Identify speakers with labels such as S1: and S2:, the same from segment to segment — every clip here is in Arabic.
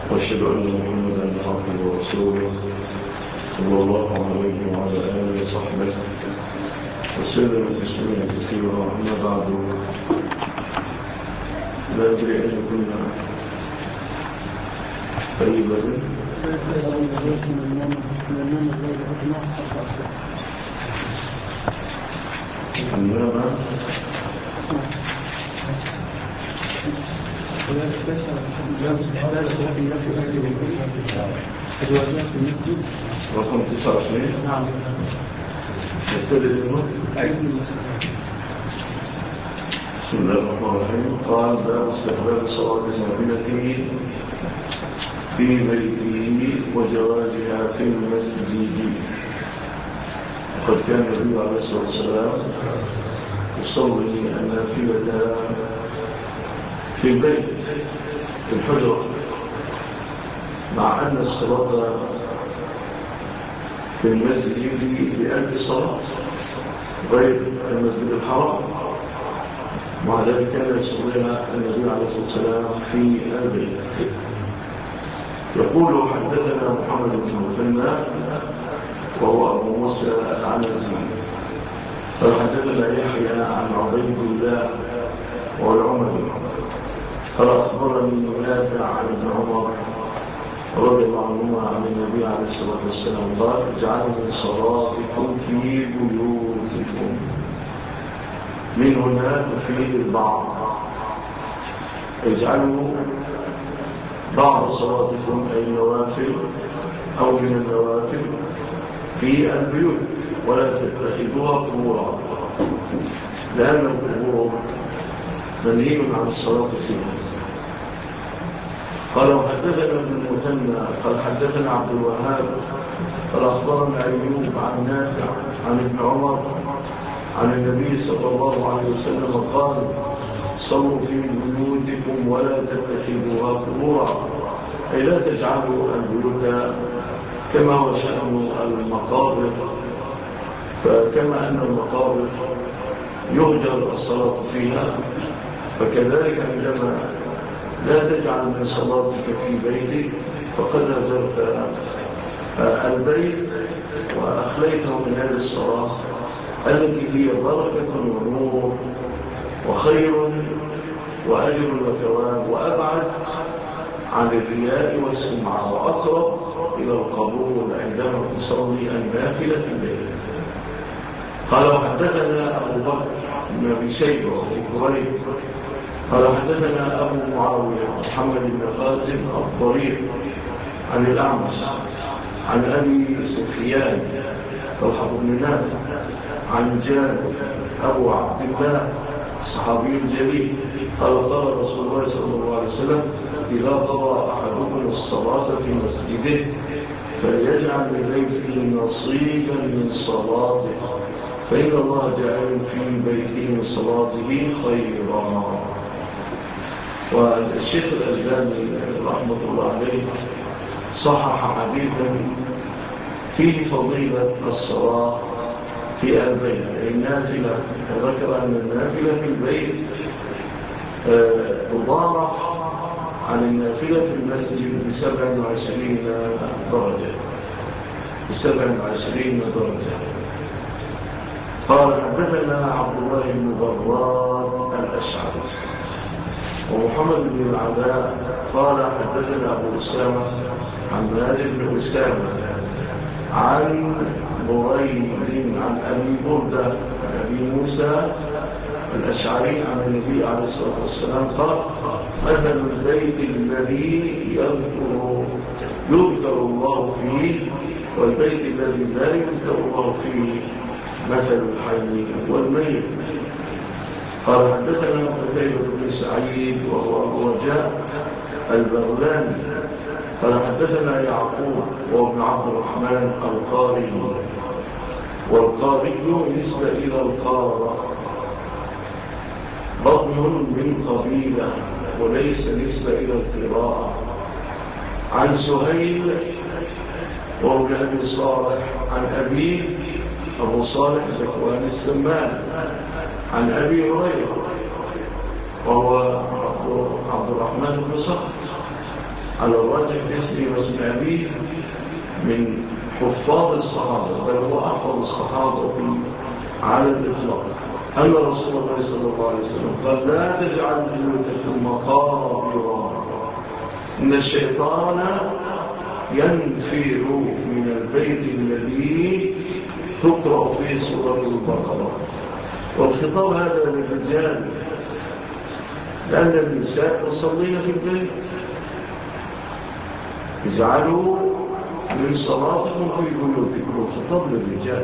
S1: وأشهد أن محمدا عبده ورسوله صلى الله عليه وعلى آله وصحبه وسلم تسليما كثيرا. أما بعد، لا أدري أن كنا قريبا رقم 29.
S2: نعم.
S1: بسم الله الرحمن الرحيم. قال: باب استحباب صلاة النافلة في بيته وجوازها في المسجد. وقد كان النبي عليه الصلاة والسلام يصلي النافلة في البيت في الحجرة، مع أن الصلاة في المسجد بألف صلاة غير المسجد الحرام، مع ذلك كان يصليها النبي عليه الصلاة والسلام في البيت. يقول: حدثنا محمد بن مثنى وهو أبو موسى العنزي قال: حدثنا يحيى عن عبيد الله والعمري قال: أخبرني نافع عن ابن عمر رضي الله عنهما عن النبي عليه الصلاة والسلام قال: اجعلوا صلاتكم في بيوتكم. من هنا تفيد البعض، اجعلوا بعض صلاتكم أي النوافل أو من النوافل في البيوت، ولا تتخذوها قبورا، لأن القبور منهي عن الصلاة فيها. قال: وحدثنا ابن المثنى قال: حدثنا عبد الوهاب قال: أخبرنا أيوب عن نافع عن ابن عمر عن النبي صلى الله عليه وسلم قال: صلوا في بيوتكم ولا تتخذوها قبورا، أي لا تجعلوا البيوت كما هو شأن المقابر، فكما أن المقابر يهجر الصلاة فيها، فكذلك عندما لا تجعل من صلاتك في بيتك فقد هجرت البيت وأخليته من هذه الصلاة التي هي بركة ونور وخير وأجر وثواب، وأبعد عن الرياء والسمعة، وأقرب إلى القبول عندما تصلي النافلة في البيت. قال: وحدثنا أبو بكر بن أبي شيبة وأبو كريب قال: حدثنا أبو معاوية محمد بن قاسم الضرير عن الأعمش عن أبي سفيان طلحة بن نافع عن جابر أبو عبد الله الصحابي الجليل قال: قال رسول الله صلى الله عليه وسلم: إذا قضى أحدكم الصلاة في مسجده فليجعل لبيته نصيبا من صلاته، فإن الله جعل في بيته من صلاته خيرا. والشيخ الألباني رحمة الله عليه صحح حديثا فيه فضيلة الصلاة في البيت، النافلة، وذكر أن النافلة في البيت تضاعف عن النافلة في المسجد ب27 درجة. قال: حدثنا عبد الله بن براد الأشعري ومحمد بن العلاء قال: حدثنا أبو أسامة عن مالك بن أسامة عن بريد عن أبي بردة عن أبي موسى الأشعري عن النبي عليه الصلاة والسلام قال: مثل البيت الذي يذكر الله فيه والبيت الذي لا يذكر الله فيه مثل الحي والميت. قال: حدثنا قتيبة بن سعيد وهو أبو رجاء البغلاني قال: حدثنا يعقوب وابن عبد الرحمن القاري، والقاري نسبة إلى القارة، بطن من قبيلة وليس نسبة إلى القراءة. عن سهيل وابن أبي صالح عن أبيه أبو صالح ذكوان السمان عن أبي هريرة وهو عبد الرحمن بن صخر على الراجح اسمه واسم أبيه من حفاظ الصحابة، بل هو أحفظ الصحابة على الإطلاق، أن رسول الله صلى الله عليه وسلم قال لا تجعل بيوتكم مقابر، إن الشيطان ينفر من البيت الذي تقرأ فيه سورة البقرة. والخطاب هذا للرجال، لأن النساء تصلين في البيت، اجعلوا من صلاتكم في بيوتكم، الخطاب للرجال.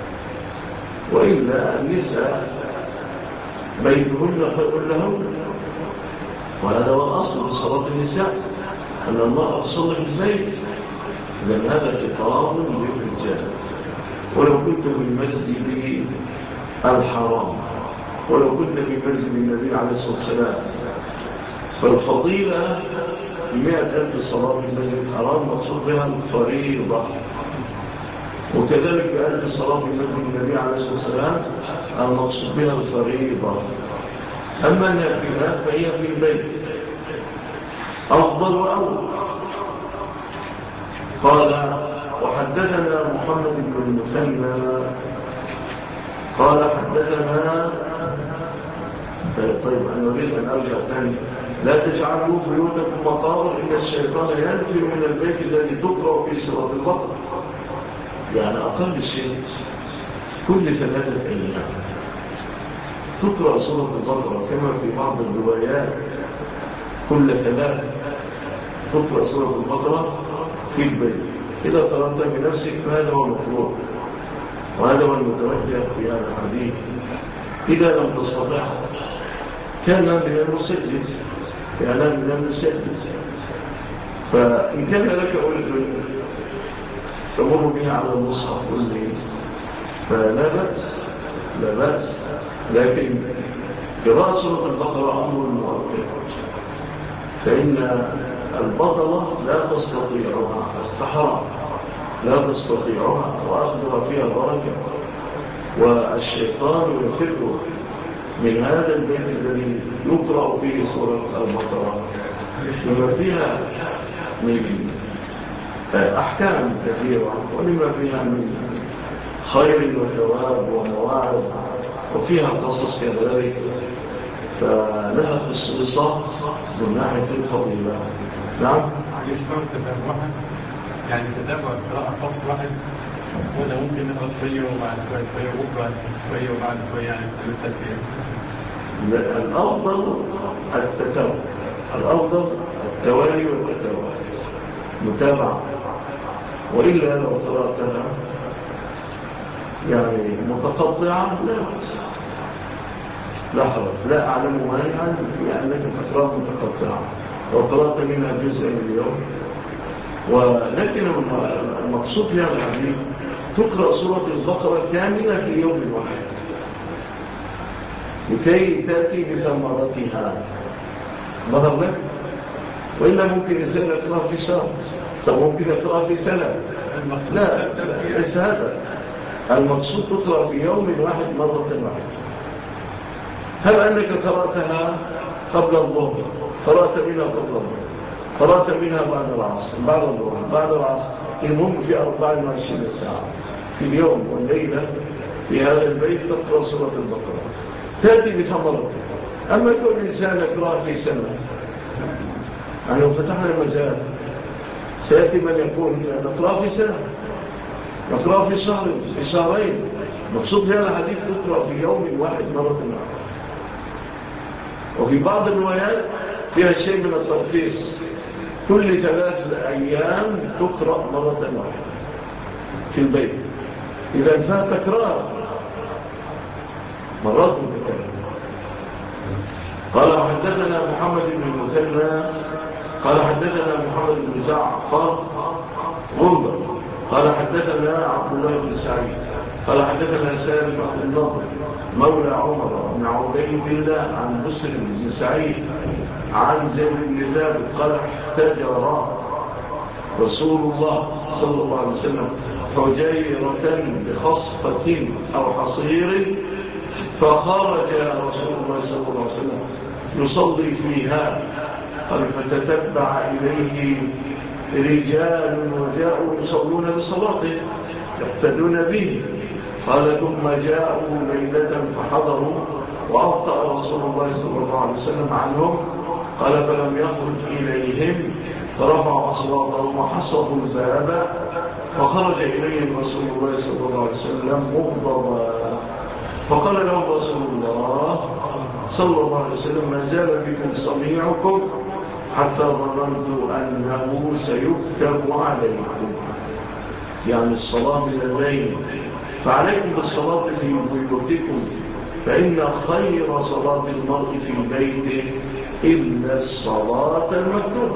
S1: وإلا النساء بيتهن خير لهن، وهذا هو الأصل في صلاة النساء، أن المرأة تصلي في البيت، لأن هذا خطاب للرجال. ولو كنت في المسجد الحرام، ولو كنت في مسجد النبي عليه الصلاة والسلام، فالفضيلة 100,000 صلاة في المسجد الحرام مقصود بها الفريضة، وكذلك بألف صلاة في مسجد النبي عليه الصلاة والسلام المقصود بها الفريضة. أما النافلات فهي في البيت أفضل وأول. قال وحدثنا محمد بن المثنى قال حدثنا طيب أنا أريد أن أرجع ثاني. لا تجعلوا بيوتكم مقابر، إن الشيطان ينفر من البيت الذي تقرأ فيه سورة البقرة. يعني أقل شيء كل 3 أيام تقرأ سورة البقرة، كما في بعض الروايات كل 3 تقرأ سورة البقرة في البيت. إذا قرأت بنفسك فهذا هو المطلوب، وهذا هو المتوجه في هذا الحديث. إذا لم تستطع كان من المسجد، فإن كان لك ولد تمر بها على المصحف كله فلا بأس، لكن قراءة سورة البقرة أمر مؤكد، فإن البطلة لا تستطيعها، السحرة لا تستطيعها، وأخذها فيها البركة، والشيطان يفر من هذا البيت الذي يقرأ فيه سورة البقرة، لما فيها من أحكام كثيرة، ولما فيها من خير وثواب ومواعظ، وفيها قصص كذلك، فلها خصوصة من ناحية الفضيلة. نعم.
S2: يسمى تتابعها، يعني تتابع قراءة فصل واحد، ولا ممكن نقرأ شوية وبعد شوية وبكرة شوية وبعد شوية، يعني بالترتيب؟
S1: الأفضل التتابع، الأفضل التوالي والتتابع متابعة. وإلا لو قرأتها يعني متقطعة لا حرج، لا أعلم مانعا في أنك تقرأ متقطعة لو قرأت منها جزء من اليوم. ولكن المقصود في هذا الحديث تقرأ سورة البقرة كاملة في يوم واحد لكي تأتي بثمرتها. ظهر لك؟ وإلا ممكن إنسان يقرأ في شهر، طب ممكن يقرأ في سنة. لا ليس هذا المقصود، تقرأ في يوم واحد مرة واحدة. هل أنك قرأتها قبل الظهر، قرأت منها قبل الظهر، قرأت منها بعد العصر، بعد الظهر، بعد العصر، المهم في 24 ساعة في اليوم والليلة في هذا البيت تقرأ سورة البقرة تأتي بثمرته. أما كل إنسان يقرأ في سنة، يعني لو فتحنا المجال سيأتي من يقول نقرأ في سنة، نقرأ في شهر، في شهرين. مقصود في هذا الحديث تقرأ في يوم واحد مرة واحدة. وفي بعض الروايات فيها شيء من الترخيص، كل 3 أيام تقرأ مرة واحدة في البيت، إذا فيها تكرار مرات متكررة. قال حدثنا محمد بن المثنى قال حدثنا محمد بن جعفر غندر قال حدثنا عبد الله بن سعيد قال حدثنا سالم بن النضر مولى عمر بن عبيد الله عن بسر بن سعيد عن زيد بن ثابت قال احتجر رسول الله صلى الله عليه وسلم حجيرة بخصفة أو حصير، فخرج رسول الله صلى الله عليه وسلم يصلي فيها. قال فتتبع إليه رجال وجاءوا يصلون بصلاته يقتدون به. قال ثم جاءوا ليلة فحضروا وأبطأ رسول الله صلى الله عليه وسلم عنهم. قال فلم يخرج إليهم فرفع أصواتهم وحصروا الباب فخرج إليهم رسول الله صلى الله عليه وسلم مغضبا فقال لهم رسول الله صلى الله عليه وسلم ما زال بكم صميعكم حتى ظننت أنه سيكتب عليكم، يعني الصلاة من الليل، فعليكم بالصلاة في بيوتكم فإن خير صلاة المرء في بيته إلا الصلاة المكتوبة.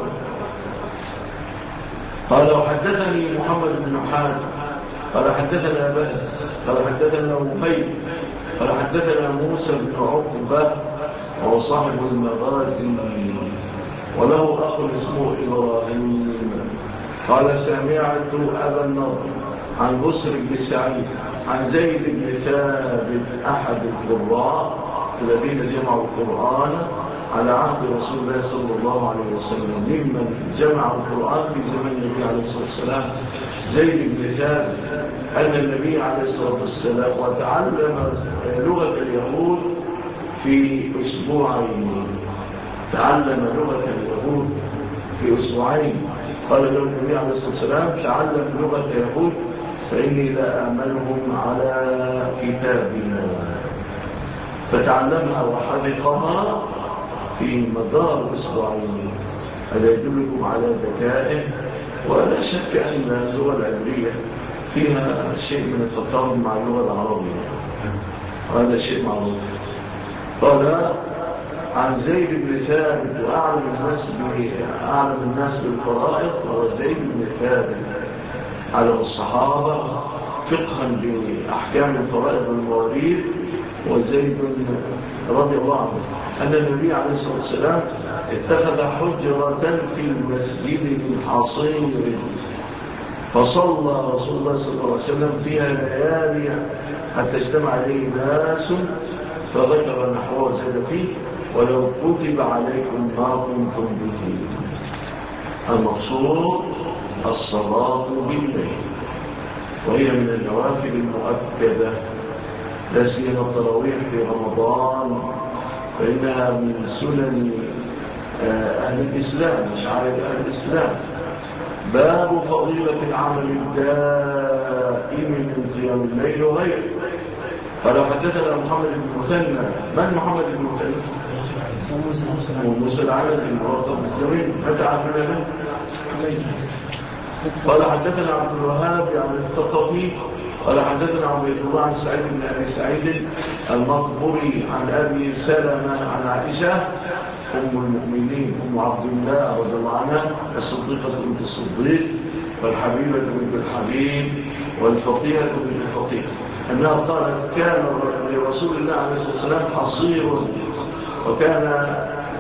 S1: قال وحدثني محمد بن حاتم قال حدثنا بهز قال حدثنا وهيب قال حدثنا موسى بن عقبة وهو صاحب المغازي وله أخ اسمه إبراهيم قال سمعت أبا النضر عن بسر بن سعيد عن زيد بن ثابت أحد القراء الذين جمعوا القرآن على عهد رسول الله صلى الله عليه وسلم ممن جمع القرآن في زمن النبي عليه الصلاة والسلام زيد بن ثابت أن النبي عليه الصلاة والسلام وتعلم لغة اليهود في أسبوعين، تعلم لغة اليهود في أسبوعين. قال له النبي عليه الصلاة والسلام تعلم لغة اليهود فإني لا أعملهم على كتابنا، فتعلمها وحذقها في مدار أسبوعين. هذا يدلكم على ذكائه، ولا شك أن اللغة العبرية فيها شيء من التطابق مع اللغة العربية، هذا شيء معروف. قال عن زيد بن ثابت وأعلم الناس بالفرائض هو زيد بن ثابت على الصحابة فقها بأحكام الفرائض والمواريث، وزيد رضي الله عنه أن النبي عليه الصلاة والسلام اتخذ حجرة في المسجد من حصير فصلى رسول الله صلى الله عليه وسلم فيها ليالي حتى اجتمع عليه ناس فذكر نحوه زاد فيه ولو كتب عليكم ما كنتم به. المقصود الصلاة بالليل، وهي من النوافل المؤكدة لا سيما التراويح في رمضان، فإنها من سنن أهل الإسلام، شعائر أهل الإسلام. باب فضيلة العمل الدائم من قيام الليل وغيره. قال حدثنا محمد بن مثنى. من محمد بن مثنى؟ موسى العنزي المرطب الزمين. متى عرفنا له؟ قال حدثنا عبد الوهاب عن الثقفي قال حدثنا عبيد الله عن سعيد بن أبي سعيد المقبري عن أبي سلمة عن عائشة أم المؤمنين أم عبد الله رضي الله عنها الصديقة بنت الصديق والحبيبة بنت الحبيب والفقيهة بنت الفقيه أنها قالت كان لرسول الله عليه الصلاة والسلام حصير وكان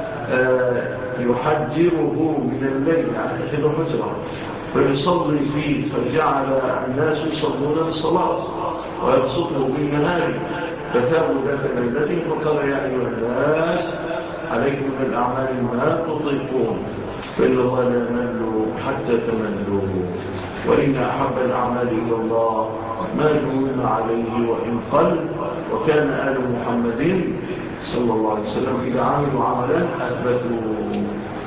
S1: يحجره من الليل يعني في الحجرة فيصلي فيه، فجعل الناس يصلون الصلاة ويبسطه بالنهار فثابوا ذات ليلته فقال يا أيها الناس عليكم من الأعمال ما تطيقون فإن الله لا يمل حتى تملوا، وإن أحب الأعمال إلى الله ما دون عليه وإن قل. وكان آل محمد صلى الله عليه وسلم إذا عملوا عملا أثبتوا.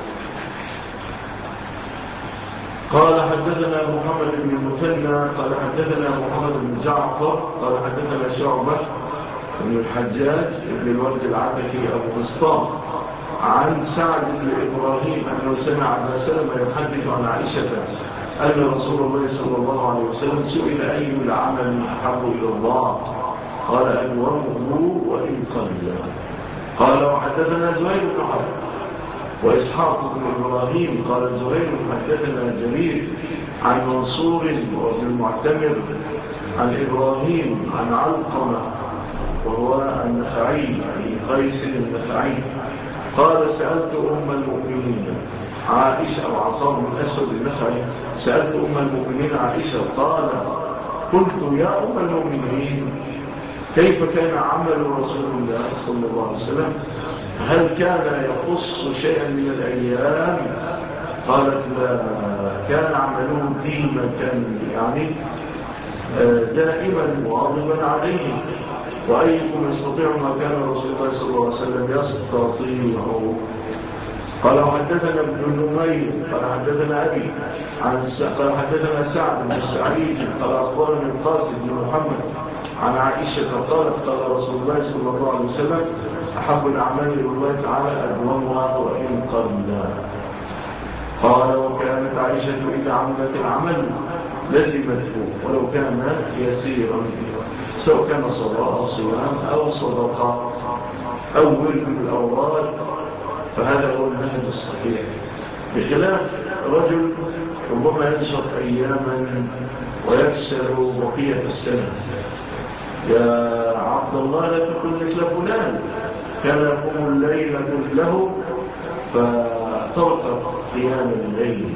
S1: قال حدثنا محمد بن المثنى قال حدثنا محمد بن جعفر قال حدثنا شعبة بن الحجاج بن الورد العتكي أبو بسطام عن سعد بن إبراهيم أنه سمع أبا سلمة يحدث عن عائشة أن رسول الله صلى الله عليه وسلم سئل أي العمل أحب إلى الله قال أنوره وإن قل. قال وحدثنا زهير بن حرب وإسحاق بن إبراهيم قال زهير حدثنا جرير عن منصور وابن المعتمر عن إبراهيم عن علقمة وهو النخعي عن قيس النخعي قال سألت أم المؤمنين عائشة وعصام بن أسود النخعي سألت أم المؤمنين عائشة قال قلت يا أم المؤمنين كيف كان عمل رسول الله صلى الله عليه وسلم؟ هل كان يخص شيئا من الأيام؟ قالت لا، كان عمله ديما، كان يعني دائما مواظبا عليه. وأيكم يستطيع ما كان رسول الله صلى الله عليه وسلم يستطيع. قال حدثنا ابن نمير قال حدثنا أبي قال حدثنا سعد بن سعيد قال أخبرني القاسم بن محمد عن عائشة قالت قال رسول الله صلى الله عليه وسلم أحب الأعمال إلى الله تعالى أدومها وإن قل. قال وكانت عائشة إذا عملت العمل لزمته ولو كان يسيرا، سواء كان صلاة صيام أو صدقة أو ورد الأوراد، فهذا هو المنهج الصحيح. بخلاف رجل ربما ينشط أياما ويكسر بقية السنة. يا عبد الله لا تكن مثل فلان كان يقوم الليل كله فترك قيام الليل.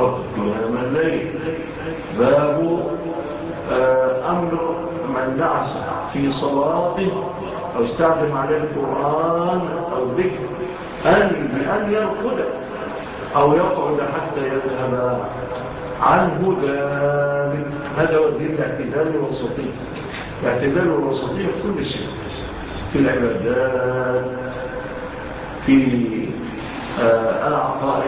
S1: باب أمر من نعس في صلاته أو استعجم عليه القرآن أو ذكر بأن يرقد أو يقعد حتى يذهب عنه ذلك. هذا هو الدين الاعتدال والوسطية. الاعتدال والوسطية في كل شيء، في العبادات، في العقائد،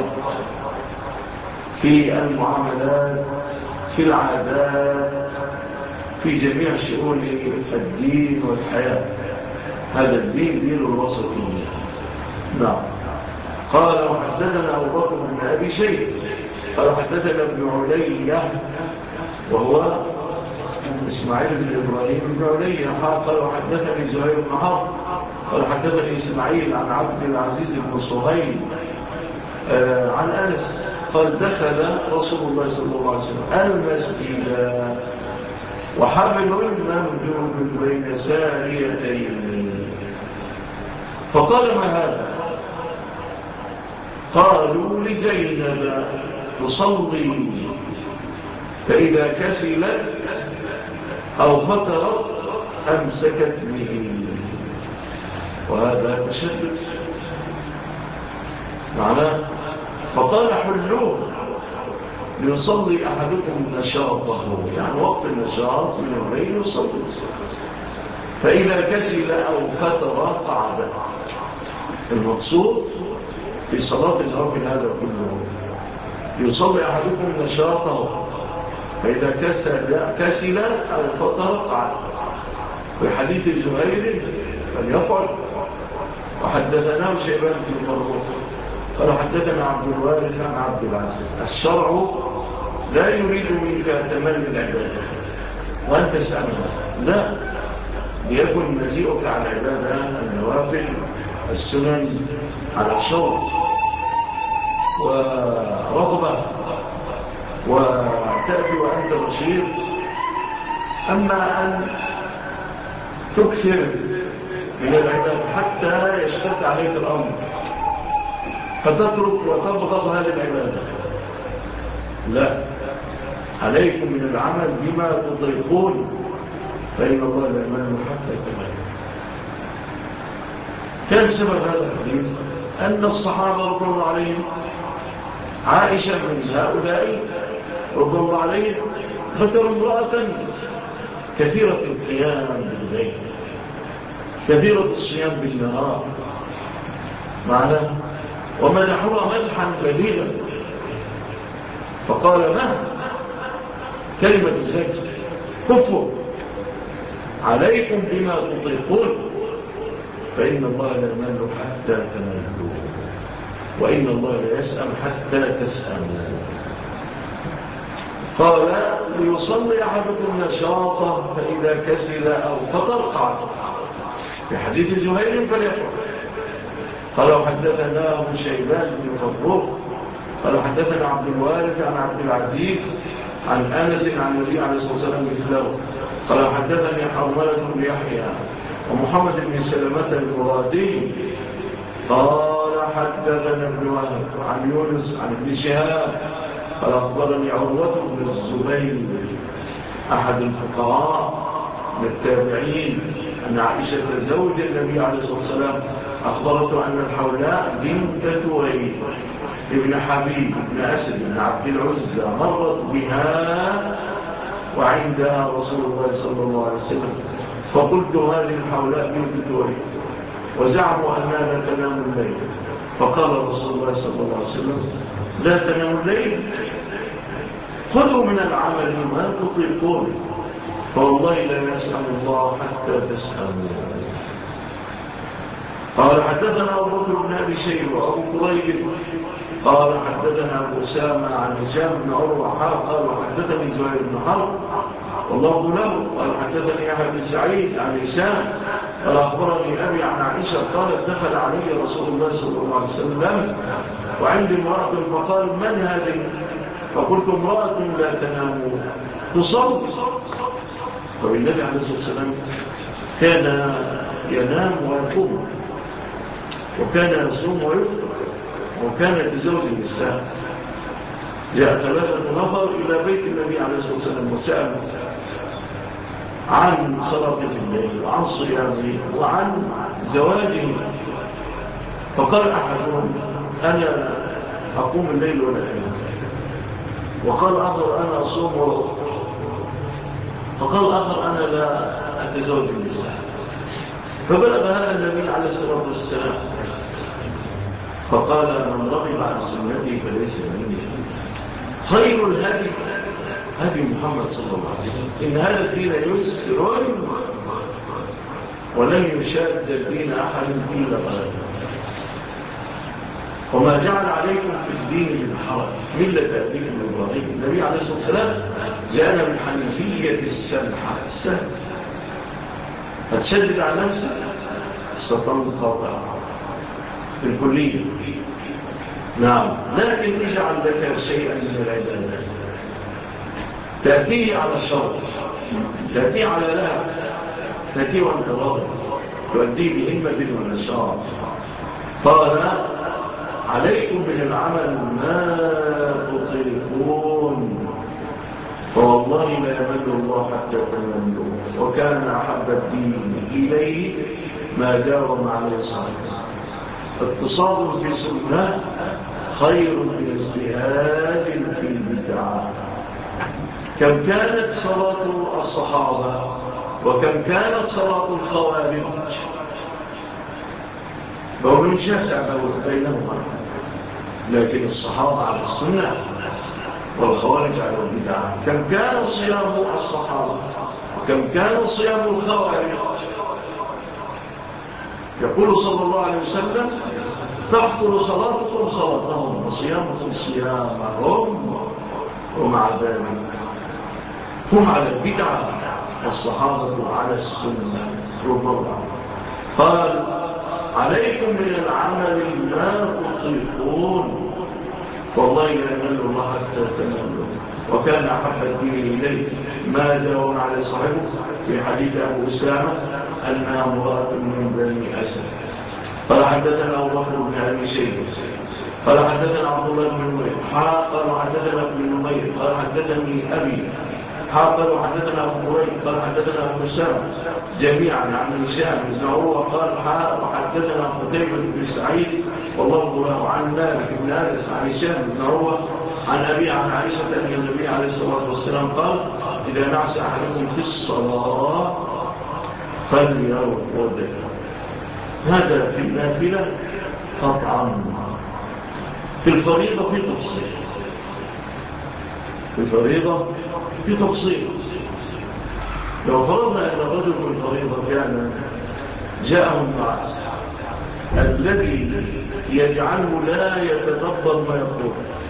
S1: في المعاملات، في العادات، في جميع شؤون الدين والحياة. هذا الدين دين الوسطية. نعم. قال وحدثنا أبو بكر بن أبي شيبة قال حدثنا ابن علية وهو إسماعيل بن إبراهيم بن علية قال وحدثني زهير بن حرب قال حدثني إسماعيل عن عبد العزيز بن صهيب عن أنس قال دخل رسول الله صلى الله عليه وسلم المسجد وحبل ممدود بين ساريتين فقال ما هذا؟ قالوا لزينب تصلي فإذا كسلت أو فترت أمسكت به. وهذا تشدد معناه. فقال حلوه ليصلي أحدكم نشاطه، يعني وقت النشاط من الليل يصلي، فإذا كسل أو فتر قعد. المقصود في صلاة الزواج هذا كله يصلي أحدكم نشاطه فإذا كسل أو فتر قعد. في حديث زهير فليقعد. وحدثناه شيبان بن مرة قال حدثنا عبد الوارث عن عبد العزيز. الشرع لا يريد منك تمام العبادة وأنت تسألها، لا، ليكن مجيئك على العبادة النوافل السنن على شوق ورغبة وتأتي وأنت رشيد. أما أن تكثر من العبادة حتى يشتد عليك الأمر فتترك وتبغض هذه العبادة، لا، عليكم من العمل بما تطيقون فإن الله لا يمل حتى يتمل. كان سبب هذا الحديث أن الصحابة رضي الله عليهم، عائشة من هؤلاء رضي الله عليهم، ذكروا امرأة كثيرة القيام بالليل كثيرة الصيام بالنهار معناه، ومدحوها مدحا بليغا. فقال ما كلمة زكي كفوا عليكم بما تطيقون فإن الله لا يمل حتى تملوا وإن الله لا يسأم حتى تسأموا. قال ليصلي أحدكم نشاطه فإذا كسل أو فطر قعد. في حديث زهير فليقعد. قال حدثنا أبو شيبان بن فروق قال حدثنا عبد الوارث عن عبد العزيز عن أنس عن النبي عليه الصلاة والسلام مثله. قال حدثني حرملة بن يحيى ومحمد بن سلمة المرادي قال حدثنا ابن وهب عن يونس عن ابن شهاب قال أخبرني عروة بن الزبير أحد الفقهاء من التابعين أن عائشة زوج النبي عليه الصلاة والسلام أخبرته أن الحولاء بنت تويل ابن حبيب ابن أسد بن عبد العزى مرت بها وعندها رسول الله صلى الله عليه وسلم، فقلت هذه الحولاء بنت تويل وزعموا أنها لا تنام الليل، فقال رسول الله صلى الله عليه وسلم لا تنام الليل، خذوا من العمل ما تطيقون، فوالله لا يسأل الله حتى تسألوا. قال حدثنا أبو بكر بن أبي شيبة وأبو كريب قال حدثنا أبو أسامة عن هشام بن عروة قال وحدثني زهير بن حرب والله له قال حدثني يحيى بن سعيد عن هشام قال أخبرني أبي عن عائشة قالت دخل علي رسول الله صلى الله عليه وسلم وعندي امرأة فقال من هذه؟ فقلت امرأة لا تنام تصلي. فالنبي عليه الصلاة والسلام كان ينام ويقوم وكان يصوم ويفطر وكان يتزوج النساء. جاء 3 نفر إلى بيت النبي عليه الصلاة والسلام وسألوا عن صلاة الليل وعن صيامه وعن زواجه، فقال أحدهم أنا أقوم الليل ولا أنام، وقال آخر أنا أصوم وأفطر، فقال آخر أنا لا أتزوج النساء. فبلغ هذا النبي عليه الصلاة والسلام فقال من رغب عن سنتي فليس مني. خير الهدي هدي محمد صلى الله عليه وسلم، إن هذا الدين يسر ولن يشاد الدين أحد إلا غلبه، وما جعل عليكم في الدين من حرج ملة أبيكم إبراهيم. النبي عليه الصلاة والسلام جاءنا بالحنيفية السمحة السهلة، هتشدد على نفسك ستنقطع بالكلية. نعم، لكن اجعل لك شيئا من العبادة تأتيه على الشرط، تأتيه على لها، تأتيه وانت راضي، تؤديه بهمة ونشاط. قال عليكم من العمل ما تطيقون، فوالله لا يمل الله حتى تملوا، وكان أحب الدين إليه ما داوم عليه صاحبه. اتصال في سنة خير من اجتهاد في البدعة. كم كانت صلاة الصحابة وكم كانت صلاة الخوارج، بول شاسع بينهما، لكن الصحابة على السنة والخوارج على البدعة. كم كان صيام الصحابة وكم كان صيام الخوارج. يقول صلى الله عليه وسلم تحضر صلاتكم صلاتهم وصيامكم صيامهم، ومع ذلك هم على البدعة والصحابة على السنة. ربما قال عليكم من العمل ما تطيقون، والله لا يمل الله حتى تملوا، وكان أحب الدين إليه ما داوم على صاحبه. في حديث أبو أسامة أنها امرأة من بني أسد. قال حدثنا أبو بكر بن أبي شيبة قال حدثنا عبد الله بن نمير قال حدثنا ابن نمير قال حدثني أبي قال حدثنا أبو هريرة قال حدثنا أبو أسامة جميعا عن هشام بن عروة قال حدثنا قتيبة بن سعيد والله له عن مالك بن أنس عن هشام بن عروة عن أبي عن عائشة أن النبي عليه الصلاة والسلام قال إذا نعس أحدكم في الصلاة فليرقد. هذا في النافلة قطعا. في الفريضة في تفصيل، في الفريضة في تفصيل. لو فرضنا أن الرجل في الفريضة كان جاءه النعاس الذي يجعله لا يتدبر ما يقول،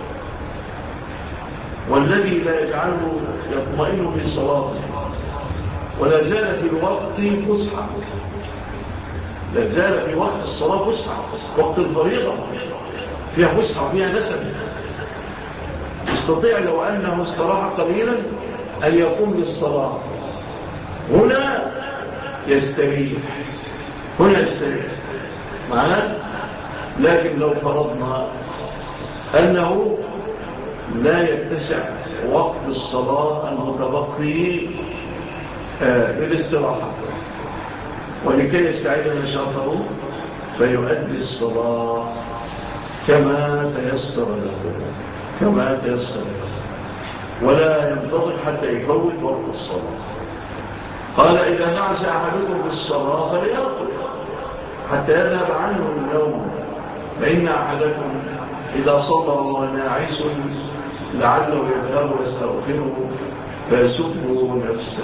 S1: والذي لا يجعله يطمئن في صلاته، ولا زال في الوقت فسحة، لا زال في وقت الصلاة فسحة، وقت الفريضة فيها فسحة وفيها نسب، يستطيع لو أنه استراح قليلا أن يقوم بالصلاة. هنا يستريح، هنا يستريح معنا. لكن لو فرضنا أنه لا يتسع وقت الصلاة المتبقي للاستراحة، ولكي يستعيد نشاطه فيؤدي الصلاة كما تيسر له ولا ينتظر حتى يفوت وقت الصلاة. قال إذا نعس أحدكم بالصلاة فليأخذ حتى يذهب عنه النوم، فإن أحدكم إذا صلى وهو ناعس لعله يذهب ويستغفره فيسب نفسه.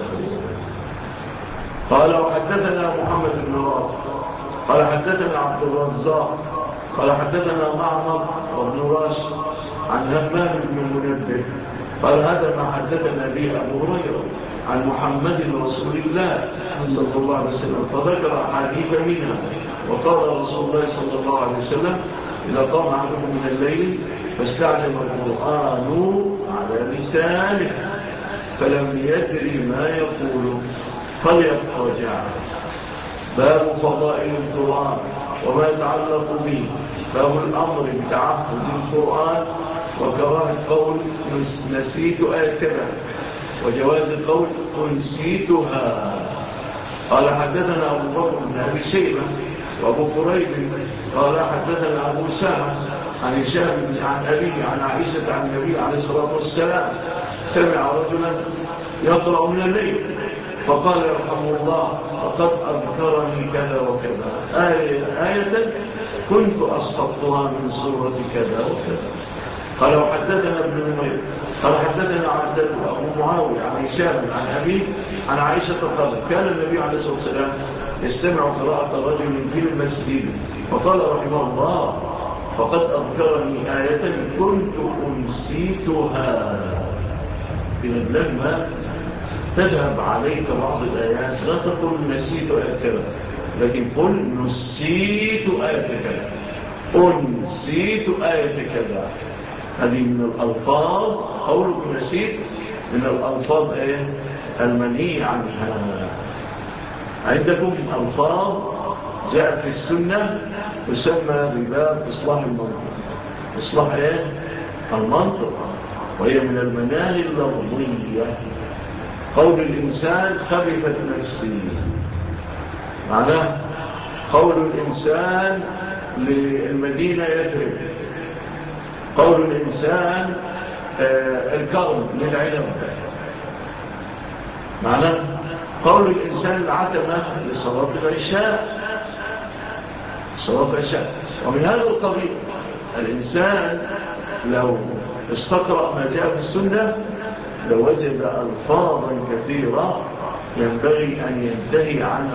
S1: قال وحدثنا محمد بن رافع قال حدثنا عبد الرزاق قال حدثنا معمر وابن راشد عن همام بن منبه قال هذا ما حدثنا به أبو هريرة عن محمد رسول الله صلى الله عليه وسلم، فذكر حديث منها. وقال رسول الله صلى الله عليه وسلم إذا قام أحدكم من الليل فاستعجل القرآن على لسانه فلم يدري ما يقول فليضطجع. باب فضائل القرآن وما يتعلق به، باب الأمر بتعهد القرآن وكراهة قول نسيت آية كذا، وجواز القول أنسيتها. قال حدثنا أبو بكر بن أبي شيبة وأبو قريب قال حدثنا أبو سامة عن هشام عن أبيه عن عائشة عن النبي عليه الصلاة والسلام سمع رجلا يقرأ من الليل فقال يرحمه الله وقد أذكرني كذا وكذا آية كنت أسقطتها من سورة كذا وكذا. قال وحدثنا ابن نمير قال حدثنا عبد أبو معاوية عن هشام عن أبيه عن عائشة قال كان النبي عليه الصلاة والسلام يستمع قراءة رجل في المسجد فقال رحمه الله فقد أذكرني آية كنت أنسيتها. إذن لما تذهب عليك بعض الآيات لا تقول نسيت آية كذا، لكن قل نسيت آية كذا، أنسيت آية كذا. هذه من الألفاظ قولك نسيت من الألفاظ المنهي عنها. عندكم ألفاظ جاءت في السنة تسمى بباب إصلاح المنطق. إصلاح المنطق، وهي من المناهي اللفظية. قول الإنسان خبثت نفسي، معناه قول الإنسان للمدينة يثرب، قول الإنسان الكرم للعنب، معناه قول الإنسان العتمة لصلاة العشاء، صلاة العشاء. ومن هذا القبيل الإنسان لو استقرأ ما جاء في السنة لوجد ألفاظا كثيرة ينبغي أن ينتهي عنها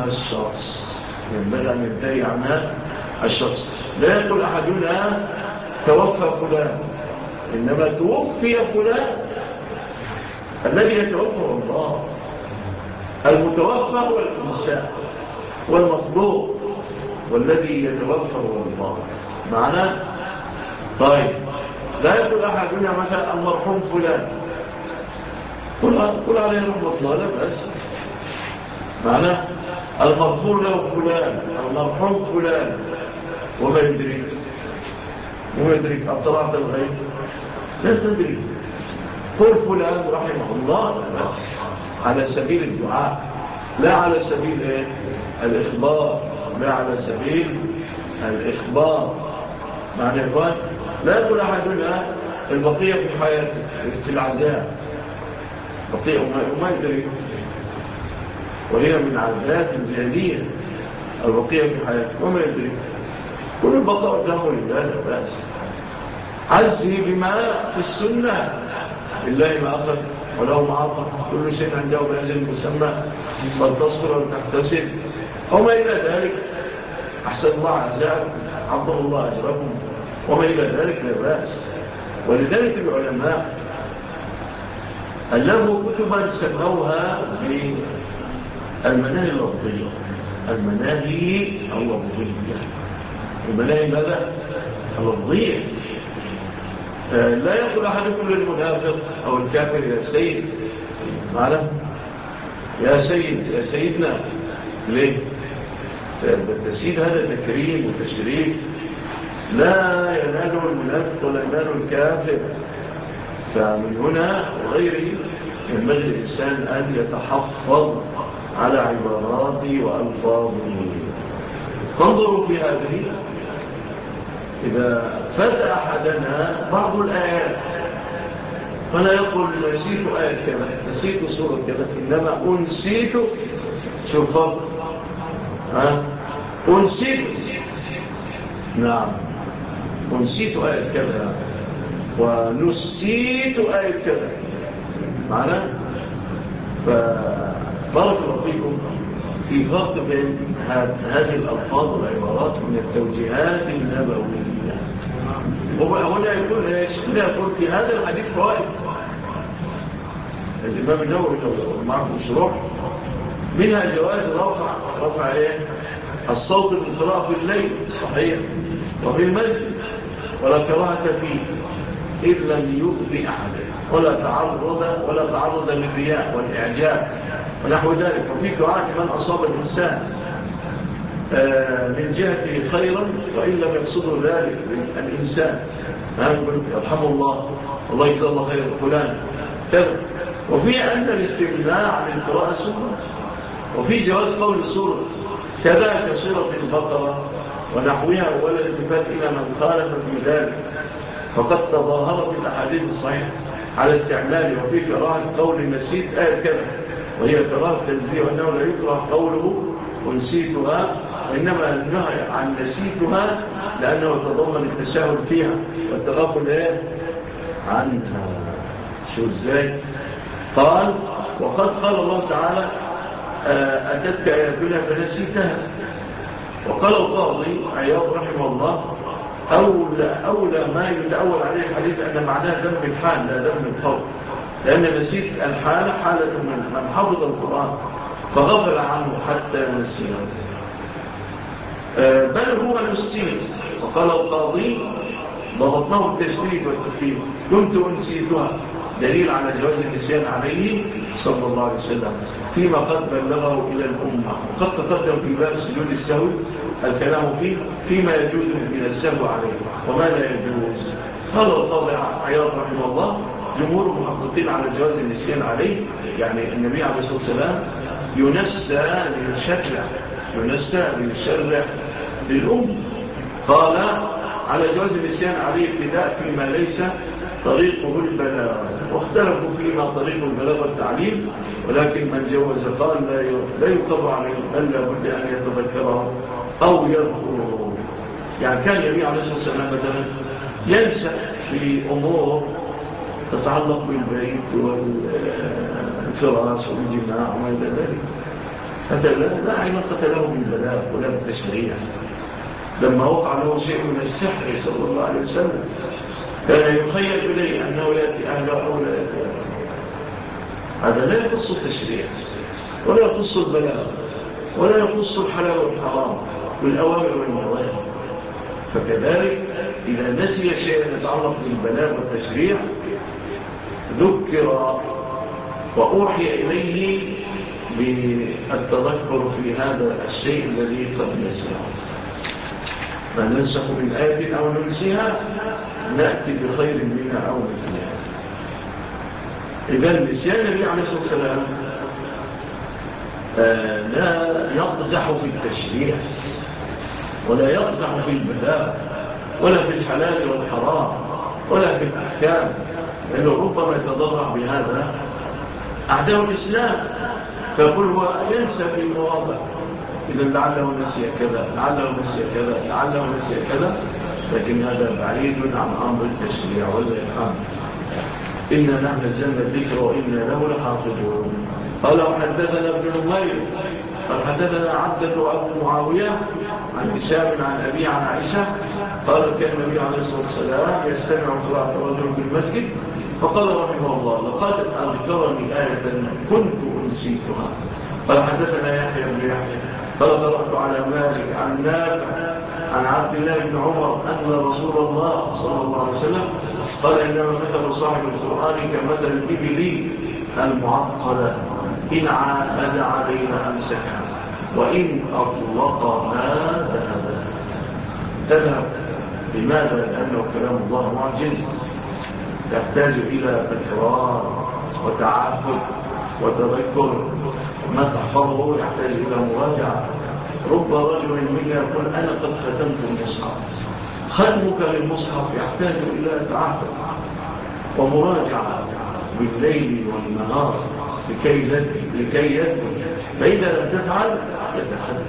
S1: الشخص. لا يقول أحدنا توفى فلان، إنما توفي فلان. الذي يتوفى الله، المتوفى هو الإنسان والمخلوق، والذي يتوفى هو الله. معناه طيب لا يقول أحدنا مثلا المرحوم فلان، قل عليه رحمة الله لا بأس. معناه المغفور له فلان، المرحوم فلان، وما يدرك أطلعت الغيب لا تدري. قل فلان رحمه الله لا بأس، على سبيل الدعاء لا على سبيل الإخبار، لا على سبيل الإخبار. معنى إخوان لا يقول أحدنا البقية في حياته في العزاء بقية وما يدري، وهي من عادات الجاهلية البقية في حياته وما يدري. كل البقاء قدامه لله لا بأس. عزي بما في السنة لله ما أخذ وله ما أعطى، كل شيء عنده بأجل مسمى فلتصبر وتحتسب وما إلى ذلك. أحسن الله عزاء عبد الله أجركم وما إلى ذلك لا بأس. ولذلك العلماء ألفوا كتبا سموها بالمناهي اللفظية. المناهي اللفظية، المناهي ماذا؟ اللفظية. لا يقول أحدكم للمنافق أو الكافر يا سيد، معنا يا سيد يا سيدنا. ليه؟ التسييد هذا تكريم وتشريف، لا يناله المنافق ولا يناله الكافر. فمن هنا وغيره ينبغي الإنسان أن يتحفظ على عباراتي وألفاظي. فانظروا في هذه، إذا فات أحدنا بعض الآيات فلا يقول نسيت آية كذا، نسيت سورة كذا، إنما أنسيت. شوف فرق، أنسيت، نعم، أنسيت آية كذا ونسيت آية كذا معنا. فبارك الله فيكم في فرق بين هذه الألفاظ والعبارات من التوجيهات النبوية. هنا يقول في هذا الحديث فوائد. الإمام النووي معكم شروح منها جواز رفع الصوت بالقراءة في الليل صحيح وفي المسجد، ولا كراهة فيه إذ لم يؤذي أحدا، ولا تعرض للرياء والإعجاب ونحو ذلك. وفي دعاء من أصاب الإنسان من جهته خيرا وإن لم يقصده ذلك الإنسان، يقول يرحمه الله، الله يجزاه الله خير فلان كذا. وفي أن الاستمناع من قراءة سورة، وفي جواز قول السورة كذا كسورة البقرة ونحوها، ولا التفات إلى من خالف في ذلك، فقد تظاهرت الأحاديث الصحيحة على استعماله. وفي كراهة قول نسيت آية كذا، وهي كراهة تنزيه، وأنه لا يكره قوله ونسيتها، وإنما النهي عن نسيتها لأنه تضمن التساهل فيها والتغافل عنها. شو ازاي؟ قال وقد قال الله تعالى أتتك آياتنا فنسيتها. وقال القاضي عياض رحمه الله أولى ما يتأول عليه الحديث أن معناه ذنب الحال لا ذنب القول، لأن نسيت الحالة حالة من حفظ القرآن فغفل عنه حتى نسيه، بل هو نسيه. وقال القاضي ضبطناه التشريف والتكفير، كنت أنسيتها، دليل على جواز النسيان عليه صلى الله عليه وسلم فيما قد بلغه إلى الأمة. وقد تقدم في باب سجود السهو الكلام فيما يجوز من السهو عليه وما لا يجوز. قال القاضي عياض رحمه الله جمهور المحققين على جواز النسيان عليه، يعني النبي عليه الصلاة والسلام ينسى للشرع للأمة. قال على جواز النسيان عليه ابتداء فيما ليس طريقه البلاغ، واختلفوا فيما طريق البلاغ والتعليم، ولكن من جوز قال لا يقر عليه بل لابد أن يتذكره أو يذكره. يعني كان النبي عليه الصلاة والسلام مثلا ينسى في أمور تتعلق بالبيت والفراش والجماع وما إلى ذلك، هذا لا علاقة له بالبلاغ ولا بالتشريع. لما وقع له شيء من السحر صلى الله عليه وسلم كان يخيل إليه أنه يأتي أهله أو لا يأتي أهله. هذا لا يخص التشريع ولا يخص البلاغ ولا يخص الحلال والحرام والأوامر والنواهي. فكذلك إذا نسي شيئا يتعلق بالبلاغ والتشريع ذكر وأوحي إليه بالتذكر في هذا الشيء الذي قد نسيه. ما ننسخ من آية أو ننسيها نأتي بخير منها أو مثلها. إذا النسيان النبي عليه الصلاة والسلام لا يقدح في التشريع ولا يقدح في البلاغ ولا في الحلال والحرام ولا في الأحكام، لأنه ربما يتضرع بهذا أعداء الإسلام، فيقول هو ينسى في مواضع، إذا لعله نسي كذا لعله نسي كذا لعله نسي كذا، لكن هذا بعيد عن أمر التشريع والإقامة. إنا نحن نزلنا الذكر وإنا له لحافظون. قال حدثنا ابن نمير قال حدثنا عبدة أبو معاوية عن هشام عن أبي عن عائشة قال كان النبي عليه الصلاة والسلام يستمع قراءة الرجل في المسجد فقال رحمه الله لقد أذكرني آية كنت أنسيتها. قال حدثنا يحيى بن يحيى قال قرأت على مالك عن نافع عن عبد الله بن عمر أن رسول الله صلى الله عليه وسلم قال إنما مثل صاحب القرآن كمثل الإبل المعقلة إن عاد علينا أمسكها وإن أطلقها تذهب. لماذا؟ لأنه كلام الله معجز يحتاج إلى تكرار وتعهد وتذكر ما تحفظه يحتاج إلى مراجعة. رب رجل منا يقول أنا قد ختمت المصحف. ختمك للمصحف يحتاج إلى تعهد ومراجعة بالليل والنهار لكي يدخل، فإذا لم تفعل يتخلف.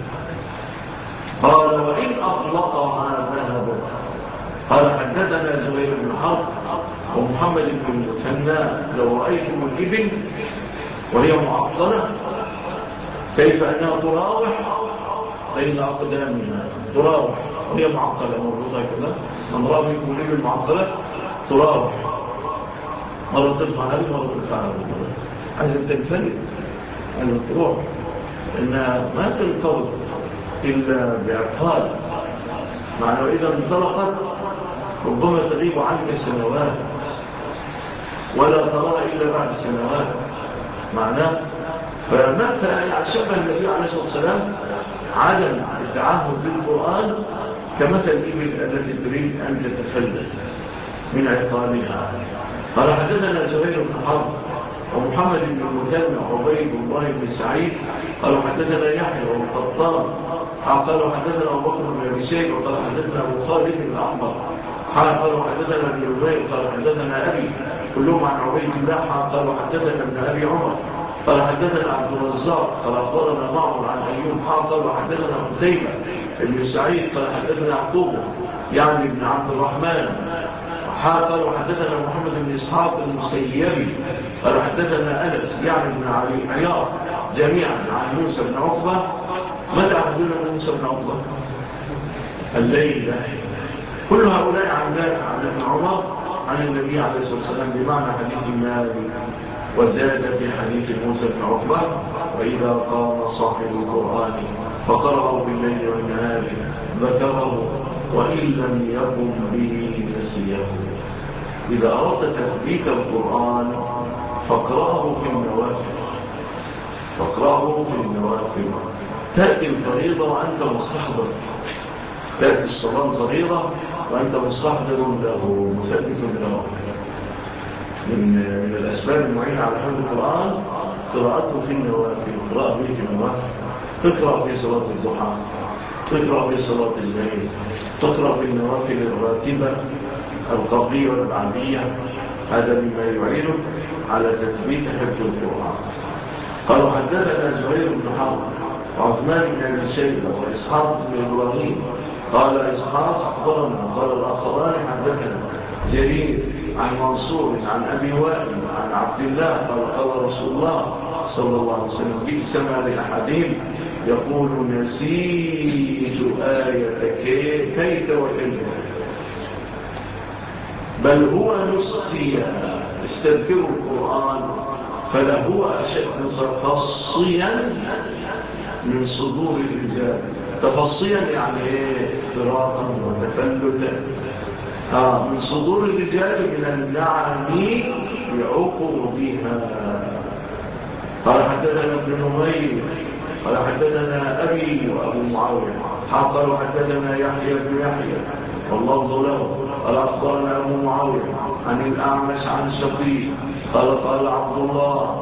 S1: قال وإن أطلقها ذهبت. قال حدثنا زهير بن حرب ومحمد بن المثنى لو رأيتم الإبل وهي معطلة كيف أنها تراوح بين أقدامها، تراوح وهي معطلة موجودة كذا. من رأى منكم الإبل معطلة تراوح، مرة ترفع هذه مرة ترفع هذه، عايزة تنفلت، عايزة تروح، إنها ما تنفض إلا بعقال. معنى إذا انطلقت ربما تغيب عنك سنوات ولا ترى إلا بعد سنوات. معناه فمتى شبه النبي عليه الصلاة والسلام عدم التعهد بالقرآن كمثل الإبل التي تريد أن تتخلف من عقالها. قال حدثنا زهير بن حرب ومحمد بن المثنى وعبيد الله بن سعيد قالوا حدثنا يحيى والقطان قالوا حدثنا أبو بكر بن أبي شيبة وقال حدثنا أبو خالد بن الأحمر قالوا حدثنا ابن جبير قال حدثنا أبي كلهم عن عبيد الله قالوا حدثنا ابن أبي عمر قال حدثنا عبد الرزاق قال أخبرنا معمر عن أيوب قالوا حدثنا قتيبة بن سعيد قال حدثنا يعقوب يعني ابن عبد الرحمن قالوا حدثنا محمد بن إسحاق المسيبي قالوا حدثنا أنس يعني ابن علي عياض جميعا عن موسى بن عقبة. ماذا عبدنا موسى بن عقبة؟ الليلة. كل هؤلاء عن ذلك عن ابن عمر عن النبي عليه الصلاة والسلام بمعنى حديث مالك. وزاد في حديث موسى بن عقبة وإذا قام صاحب القرآن فقرأه بالليل والنهار ذكره وإن لم يقم به نسيه. إذا أردت تثبيت القرآن فاقرأه في النوافل، فاقرأه في النوافل. تأتي الفريضة وأنت مستحضر، تأتي الصلاة الفريضة وأنت مستحضر له مثبت له. من الأسباب المعينة على حفظ القرآن قراءته في النوافل، قراءة به في النوافل. تقرأ في صلاة الضحى، تقرأ في صلاة الليل، تقرأ في النوافل الراتبة القبلية والبعدية. هذا مما يعينك على تثبيت حفظ القرآن. قالوا حدثنا زهير بن حرب وعثمان بن أبي شيبة وإسحاق بن إبراهيم قال إسحاق أخبرنا قال الآخران حدثنا جرير عن منصور عن أبي وائل عن عبد الله قال رسول الله صلى الله عليه وسلم بئس ما لأحدهم يقول نسيت آية كيت وكيت بل هو نسي. استذكروا القرآن فلهو أشد تفصيا من صدور الرجال. تفصيا يعني اختراقا وتفلتا من صدور الرجال من النعم بعقوبها. قال حدثنا ابن نمير قال حدثنا أبي وأبو معاوية قالوا حدثنا يحيى بن يحيى والله له قال أخبرنا أبو معاوية عن الأعمش عن شقيق قال عبد الله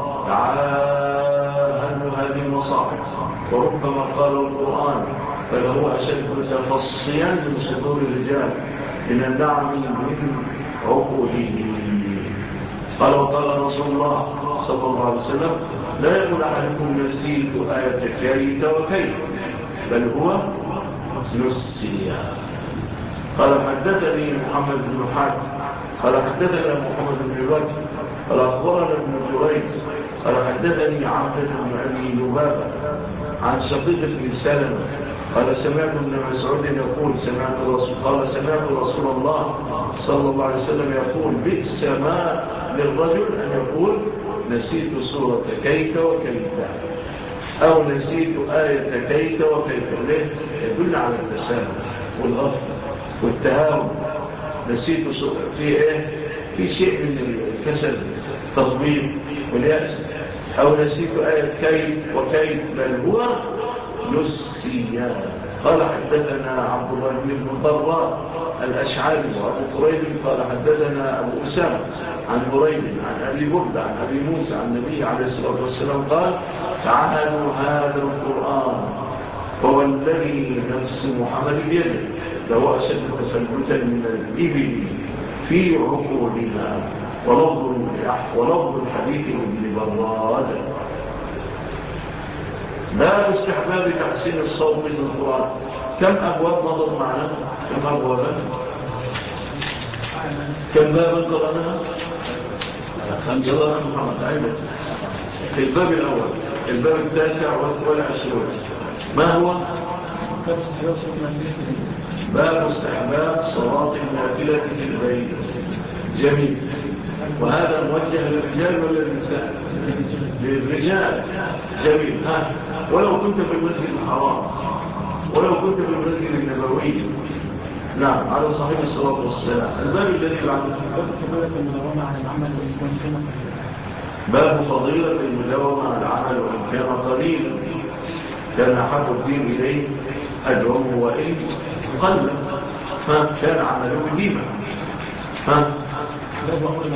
S1: تعالى هذه المصاحف وربما قال القرآن فله أشد تفصيا من صدور الرجال من النعم من عقوله. قال وقال رسول الله صلى الله عليه وسلم لا يقول أحدكم نسيت آية كيت وكيت بل هو نسي. قال حدثني محمد بن حاتم قال حدثنا محمد بن الوجه قال أخبرنا ابن جريج قال حدثني عبد بن أبي لبابة عن شقيق بن سلمة قال سمعت ابن مسعود يقول سمعت رسول الله صلى الله عليه وسلم يقول بئس ما للرجل أن يقول نسيت سورة كيت وكيت أو نسيت آية كيت وكيت. ليه؟ يدل على التسامح والغفل والتهاون. نسيت سورة في شيء من الكسل التضمير واليأس. أو نسيت آية كيت وكيت بل هو نسي. قال حدثنا عبد الله بن الضراء الأشعري وأبو قريب قال حدثنا أبو أسامة عن قريب عن أبي بردة عن أبي موسى عن النبي عليه الصلاة والسلام قال تعالوا هذا القرآن هو الذي نفس محمد بيده لو أشد تثبتا من الإبل في عقولها ولفظ الحديث ابن براد. باب استحباب تحسين الصوت بالقرآن. كم أبواب مضت معنا؟ كم أبوابا؟ كم بابا قرأناها؟ 5 محمد عيبا. الباب الأول الباب 29 ما هو؟ باب استحباب صلاة النافلة في البيت. جميل. وهذا موجه للرجال ولا للنساء؟ للرجال. جميل. ولو كنت في المسجد الحرام ولو كنت في المسجد النبوي. نعم على صحيح الصلاة والسلام. الباب الذي بعده باب فضيلة المداومة على العمل وإن كان قليلا كان أحب الدين إليه أجره وإن قل كان عمله ديما. باب أمر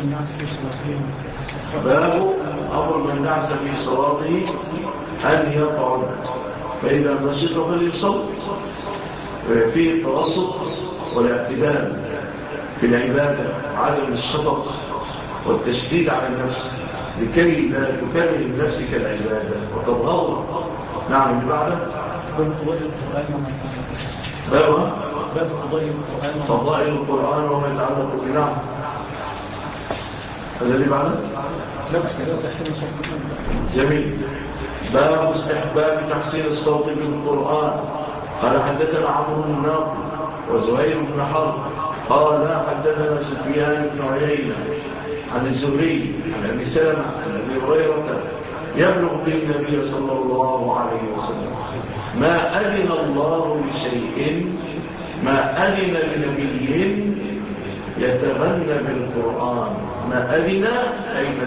S1: من نعس في صلاته أن يقعد فإذا نشط فليصلي. فيه التوسط والاعتدال في العبادة عدم الشطط والتشديد على النفس لكي لا تكرر نفسك العبادة وتضغط. نعم اللي بعده باب فضائل القرآن وما يتعلق بنعم. هذا اللي بعده جميل. باب استحباب تحسين الصوت بالقرآن. قال حدثنا عمرو بن ناقل وزهير بن حرب قال حدثنا سفيان بن عيينة عن الزهري عن أبي سلمة عن أبي هريرة يبلغ به النبي صلى الله عليه وسلم ما أذن الله لشيء ما أذن لنبي يتغنى بالقرآن. ما أذن أي ما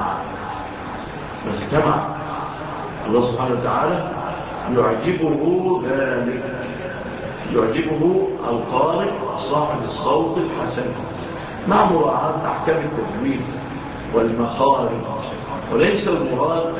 S1: استمع. الله سبحانه وتعالى يعجبه ذلك، يعجبه القارئ صاحب الصوت الحسن مع مراعاة أحكام التجويد والمخارج، وليس المراد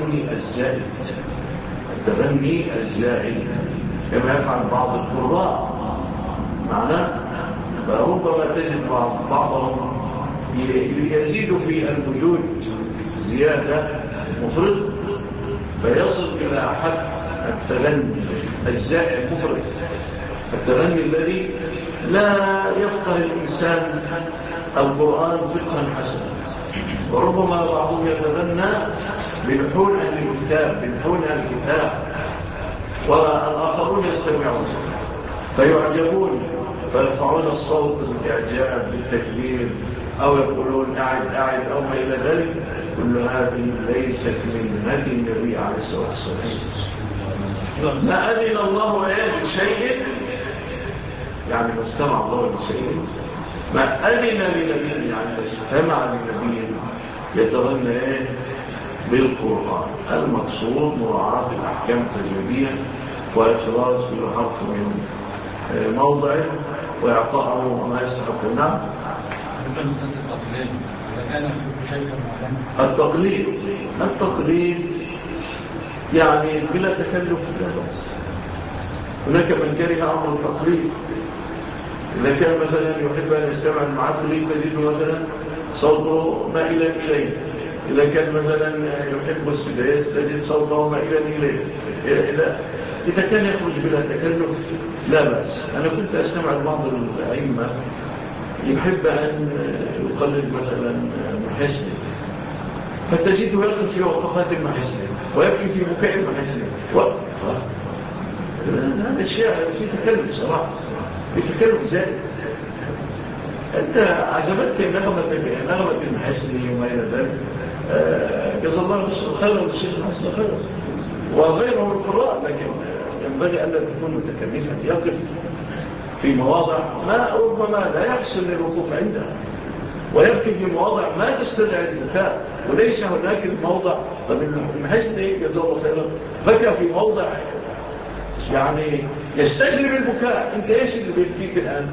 S1: التغني الزائد كما يفعل بعض القراء معنا. فربما تجد بعضهم يزيد في الوجود زيادة مفرط فيصل إلى حد التغني الزائد مفرط، التغني الذي لا يفقه الإنسان القرآن فقها حسنا. وربما بعضهم يتغنى بلحون الكتاب والآخرون يستمعون فيعجبون فيرفعون الصوت بالإعجاب بالتكبير أو يقولون أعد أو ما إلى ذلك. كل هذه ليست من هدي النبي عليه الصلاة والسلام. ما أذن الله بشيء يعني ما استمع الله بشيء، ما أذن لنبي يعني استمع لنبي يتغنى بالقرآن. المقصود مراعاة الأحكام التجريبية وإخراج كل حرف من موضعه وإعطاءه ما يستحق. نعم التقليد يعني بلا تكلف لا بأس. هناك من كره أمر التقليد. إذا كان مثلا يحب أن يستمع المعقلي تجد مثلا صوته مائلا إليه. إذا كان مثلا يحب السداس تجد صوته مائلا إليه. إذا كان يخرج بلا تكلف لا بأس. أنا كنت أستمع لبعض الأئمة يحب أن يقلد مثلا محسن فتجده يقف في وقفات المحسن ويبكي في بكاء المحسن. هذا الشيء في تكلف صراحة، في تكلف زائد. أنت عجبتك نغمة المحسن وما إلى ذلك. جزا الله خيرا للشيخ المحسن خيرا وغيره من القراء، لكن ينبغي أن لا تكون متكلفا. يقف في مواضع ما ربما لا يحسن للوقوف عندها ويبكي في مواضع ما تستدعي البكاء وليس هناك الموضع. طب المحسن جزا الله خيرا بكى في موضع يعني يستجلب البكاء. انت ايش اللي بيبكيك الآن؟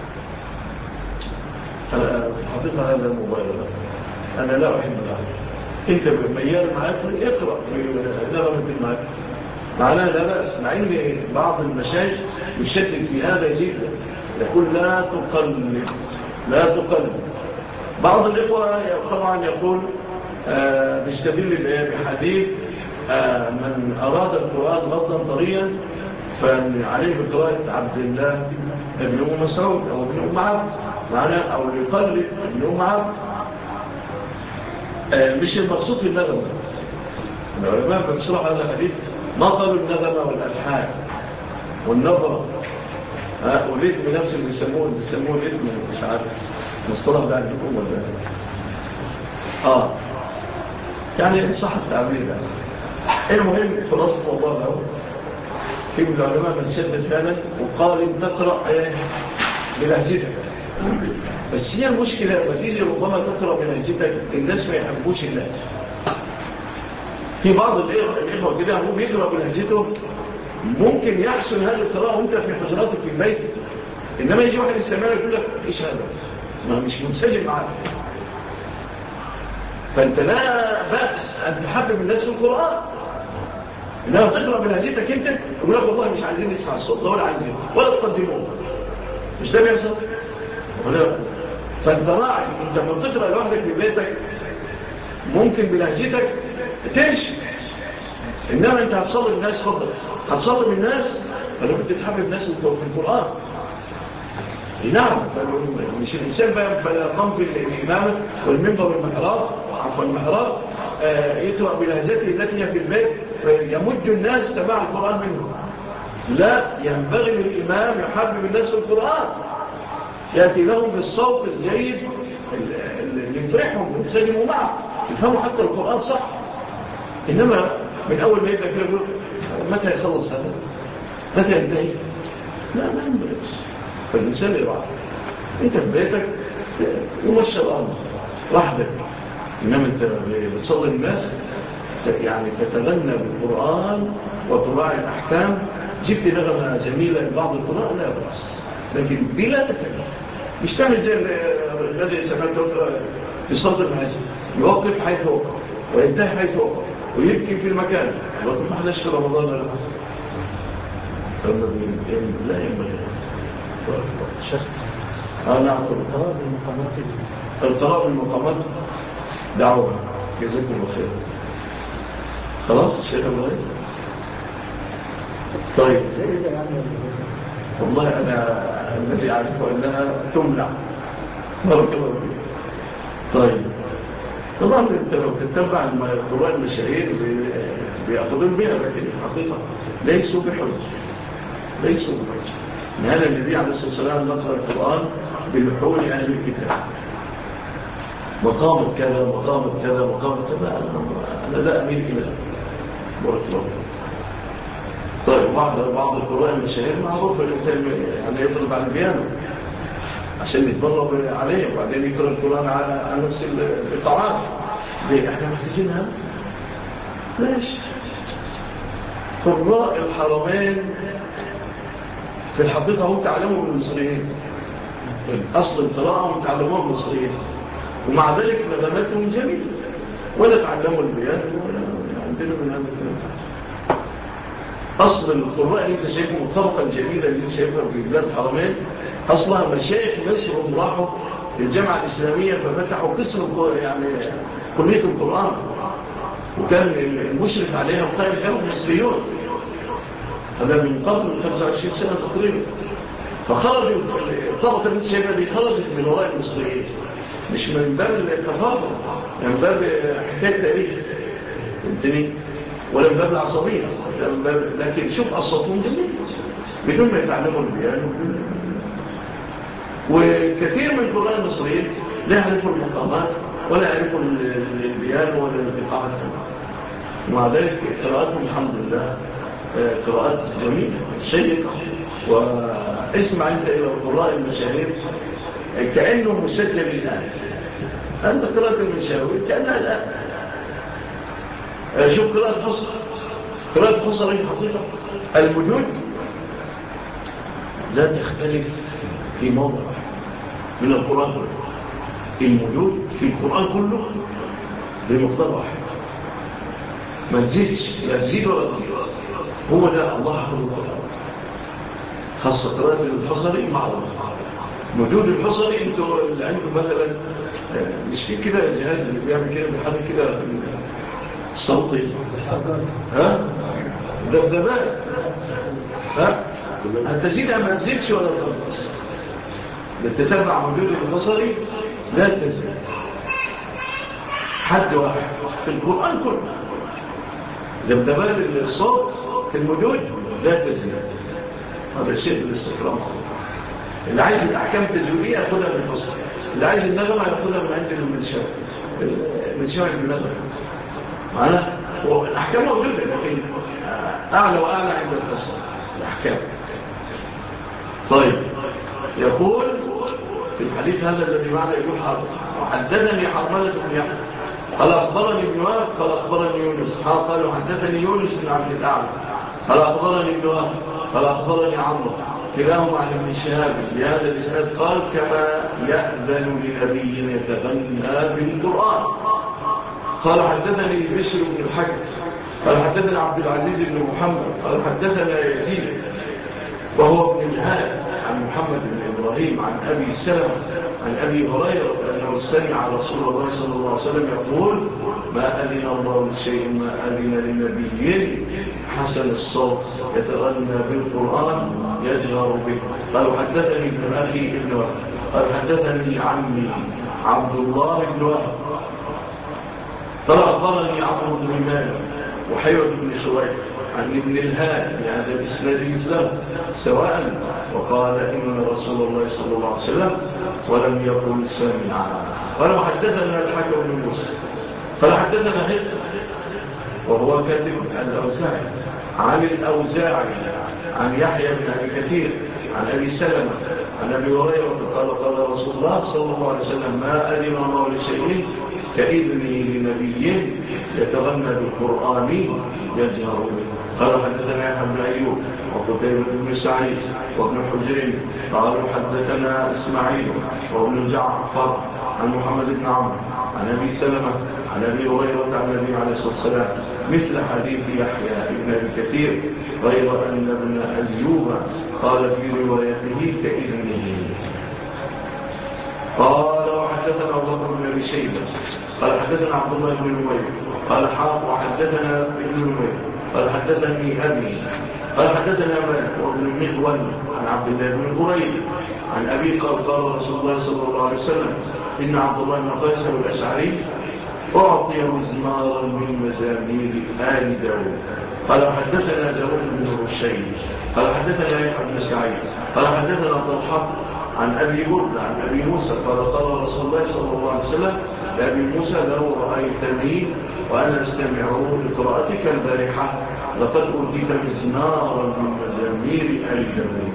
S1: حقيقة هذا مبالغة، أنا لا أحب ذلك. انت ميال معك اقرأ نغمة معك، معناه لا بأس، مع ان بعض المشايخ يشدد في هذا جدا، يقول لا تقلد لا تقلد. بعض الإخوة طبعا يقول بيستدل بحديث من أراد القرآن غضا طريا فعليه بقراءة عبد الله ابن أم مسعود أو ابن أم عبد، معناه أو يقلد ابن أم عبد. مش المقصود في النغمة. العلماء بشرح هذا الحديث ما قالوا النغمة والألحان والنظرة والإثم نفسه اللي بيسموه الإثم، مش عارف مصطلح ده عندكم ولا يعني صح التعبير ده. المهم خلاصة والله له في من العلماء من شدد فعلا وقال ان تقرأ بلهجتك، بس هي المشكلة لما تيجي ربما تقرأ بلهجتك الناس ما يحبوش اللهجة. في بعض الإخوة كده هو بيقرأ بلهجته ممكن يحسن هذه القراءة وانت في حجراتك في البيت، إنما يجي واحد يستمع يقول لك إيش هذا؟ ما مش منسجم معك. فأنت لا بأس أن تحبب الناس في القرآن، إنما تقرأ بلهجتك أنت يقول لك والله مش عايزين نسمع الصوت ده ولا عايزين ولا تقدموه، مش ده بيحصل؟ فأنت راعي، أنت لما تقرأ لوحدك في بيتك ممكن بلهجتك تمشي، إنما أنت هتصلي الناس خطر، هتصلي الناس فلو كنت تحبب الناس في القرآن. نعم، مش الإنسان بقى يقام في الإمامة والمنبر والمحراب عفوا المحراب يقرأ بلهجته التي هي في البيت فيمد الناس سماع القرآن منه. لا، ينبغي للإمام يحبب الناس في القرآن، يأتي لهم بالصوت الجيد اللي يفرحهم ويسلموا معه يفهموا حتى القرآن صح. إنما من أول ما يبدأ كده يقول متى يخلص هذا؟ متى ينتهي؟ لا ينبغيش. فالإنسان يراعي، أنت في بيتك يمشي الأمر وحدك، إنما أنت بتصلي الناس يعني تتغنى بالقرآن وتراعي الأحكام. جبت نغمة جميلة لبعض القرآن لا بأس، لكن بلا تكلف. مش تعمل زي الذي سمعته في صوت المعزة يوقف حيث وقف وينتهي حيث وقف ويبكي في المكان ويقول ما حدش في رمضان ولا لا ينبغي
S3: شيخ.
S1: نعم.
S3: القراء
S1: بالمقامات دعوة جزاكم الله خير. خلاص الشيخ الله. طيب والله أنا الذي أعرفه أنها تمنع. بارك الله فيك. طيب طبعا انت لو تتبع القراء المشاهير بيأخذون بها، لكن الحقيقة ليسوا بحجة. هذا النبي عليه الصلاة والسلام نقرأ القرآن بلحون أهل الكتاب، مقام كذا أنا لا أميل إلى بارك الله. طيب بعض القراء المشاهير معروف يعني يضرب على البيانو عشان يتبرب عليه وبعدين يقرأ القرآن على نفس القطاعات دي. احنا محتاجينها ليش؟ قراء الحرمين في الحقيقة هم تعلموا من المصريين، أصل القراءة هم تعلموها من المصريين، ومع ذلك نغمتهم جميلة ولا تعلموا البيان ولا عندنا من هذا الكلام. أصل القراء اللي انت شايفه الطبقة الجميلة اللي انت شايفها في بلاد الحرمين أصلها مشايخ مصر راحوا للجامعة الإسلامية ففتحوا قسم يعني كلية القرآن، وكان المشرف عليها وقائم كانوا مصريون، هذا من قبل 25 سنة تقريبا. فخرجوا الطبقة اللي انت شايفها دي خرجت من وراء المصريين، مش من باب التفاضل، من باب حكاية تاريخ الدنيا ولا من باب العصبية، لكن شوف أصواتهم جميل بدون ما يتعلموا البيان. وكثير من القراء المصريين لا يعرفوا المقامات ولا يعرفوا البيان ولا الإيقاعات، ومع ذلك قراءاتهم الحمد لله قراءات جميلة شيقة. واسمع انت إلى القراء المشاهير كأنه مسجل الآن، أنت قراءة المشاهير كأنها الآن. شوف قراءة حصر، قراءة حصر في الحقيقة المدود لا تختلف في موضع من القرآن كله. الموجود في القرآن كله بمقدار واحد، ما تزيدش، لا تزيد ولا تزيد. هو ده الله حفظ القرآن، خاصة قراءة الحصري مع الله. موجود الحصري انتوا اللي عندكم مثلا مش في كده الجهاز اللي بيعمل كده بيحرك كده الصوتي، ها دبدبات، ها هتزيد أم ما تزيدش ولا تنقص. للتتبع موجود البصري لا تزيد، حد واحد في القرآن كله. دبدبات الصوت في الموجود لا تزيد، هذا شيء بالاستقرام. اللي عايز الأحكام التجويدية يأخذها من البصر، اللي عايز النغمة يأخذها من عند المنشاوي بالنغمة معنا. والأحكام موجودة، لكن أعلى وأعلى عند البصر الأحكام. طيب، يقول في الحديث هذا الذي معنا يقول حدثني حرملة بن يحيى قال أخبرني ابن وهب قال أخبرني يونس قال حدثني يونس بن عبد الأعلى قال أخبرني ابن وهب قال أخبرني عمرو كلاهما عن ابن شهاب بهذا الإسناد قال كما يأذن لنبي يتغنى بالقرآن. قال حدثني بشر بن الحج قال حدثنا عبد العزيز بن محمد قال حدثنا يزيد وهو ابن الهاد عن محمد بن إبراهيم عن أبي سلمة عن أبي هريرة أنه سمع رسول الله صلى الله عليه وسلم يقول ما أذن الله لشيء ما أذن لنبي حسن الصوت يتغنى بالقرآن يجهر به. قال حدثني ابن أخي ابن وهب قال حدثني عمي عبد الله بن وهب قال أخبرني عمرو بن مالك وحيوة بن شريح عن ابن الهاد بهذا الإسناد مثله سواء وقال إن رسول الله صلى الله عليه وسلم ولم يقل سمع. قال حدثنا الحكم بن موسى قال حدثنا هد وهو كاتب الأوزاعي عن الأوزاعي عن يحيى بن أبي كثير عن أبي سلمة عن أبي هريرة قال قال رسول الله صلى الله عليه وسلم ما أذن الله لشيء كإذنه لنبي يتغنى بالقرآن يجهر به. قال حدثنا يحيى بن أيوب وقتيبة بن سعيد وابن حجر قالوا حدثنا إسماعيل وابن جعفر عن محمد بن عمرو عن أبي سلمة عن أبي هريرة عن النبي عليه الصلاة والسلام مثل حديث يحيى بن أبي كثير غير أن ابن أيوب قال في روايته كإذنه. قال وحدثنا أبو بكر بن أبي شيبة قال حدثنا عبد الله بن نمير قال حاط وحدثنا ابن نمير قال حدثني أبي قال حدثنا مالك وابن مغول عن عبد الله بن بريد عن أبي قال قال رسول الله صلى الله عليه وسلم إن عبد الله بن قيس الأشعري أعطي مزمارا من مزامير آل داود. قال حدثنا داود بن رشيد قال حدثنا يحيى بن سعيد قال حدثنا طلحة عن أبي بردة عن أبي موسى قال قال رسول الله صلى الله عليه وسلم لأبي موسى لو رأيتني وأنا أستمع لقراءتك البارحة لقد أوتيت مزمارا من مزامير آل داود.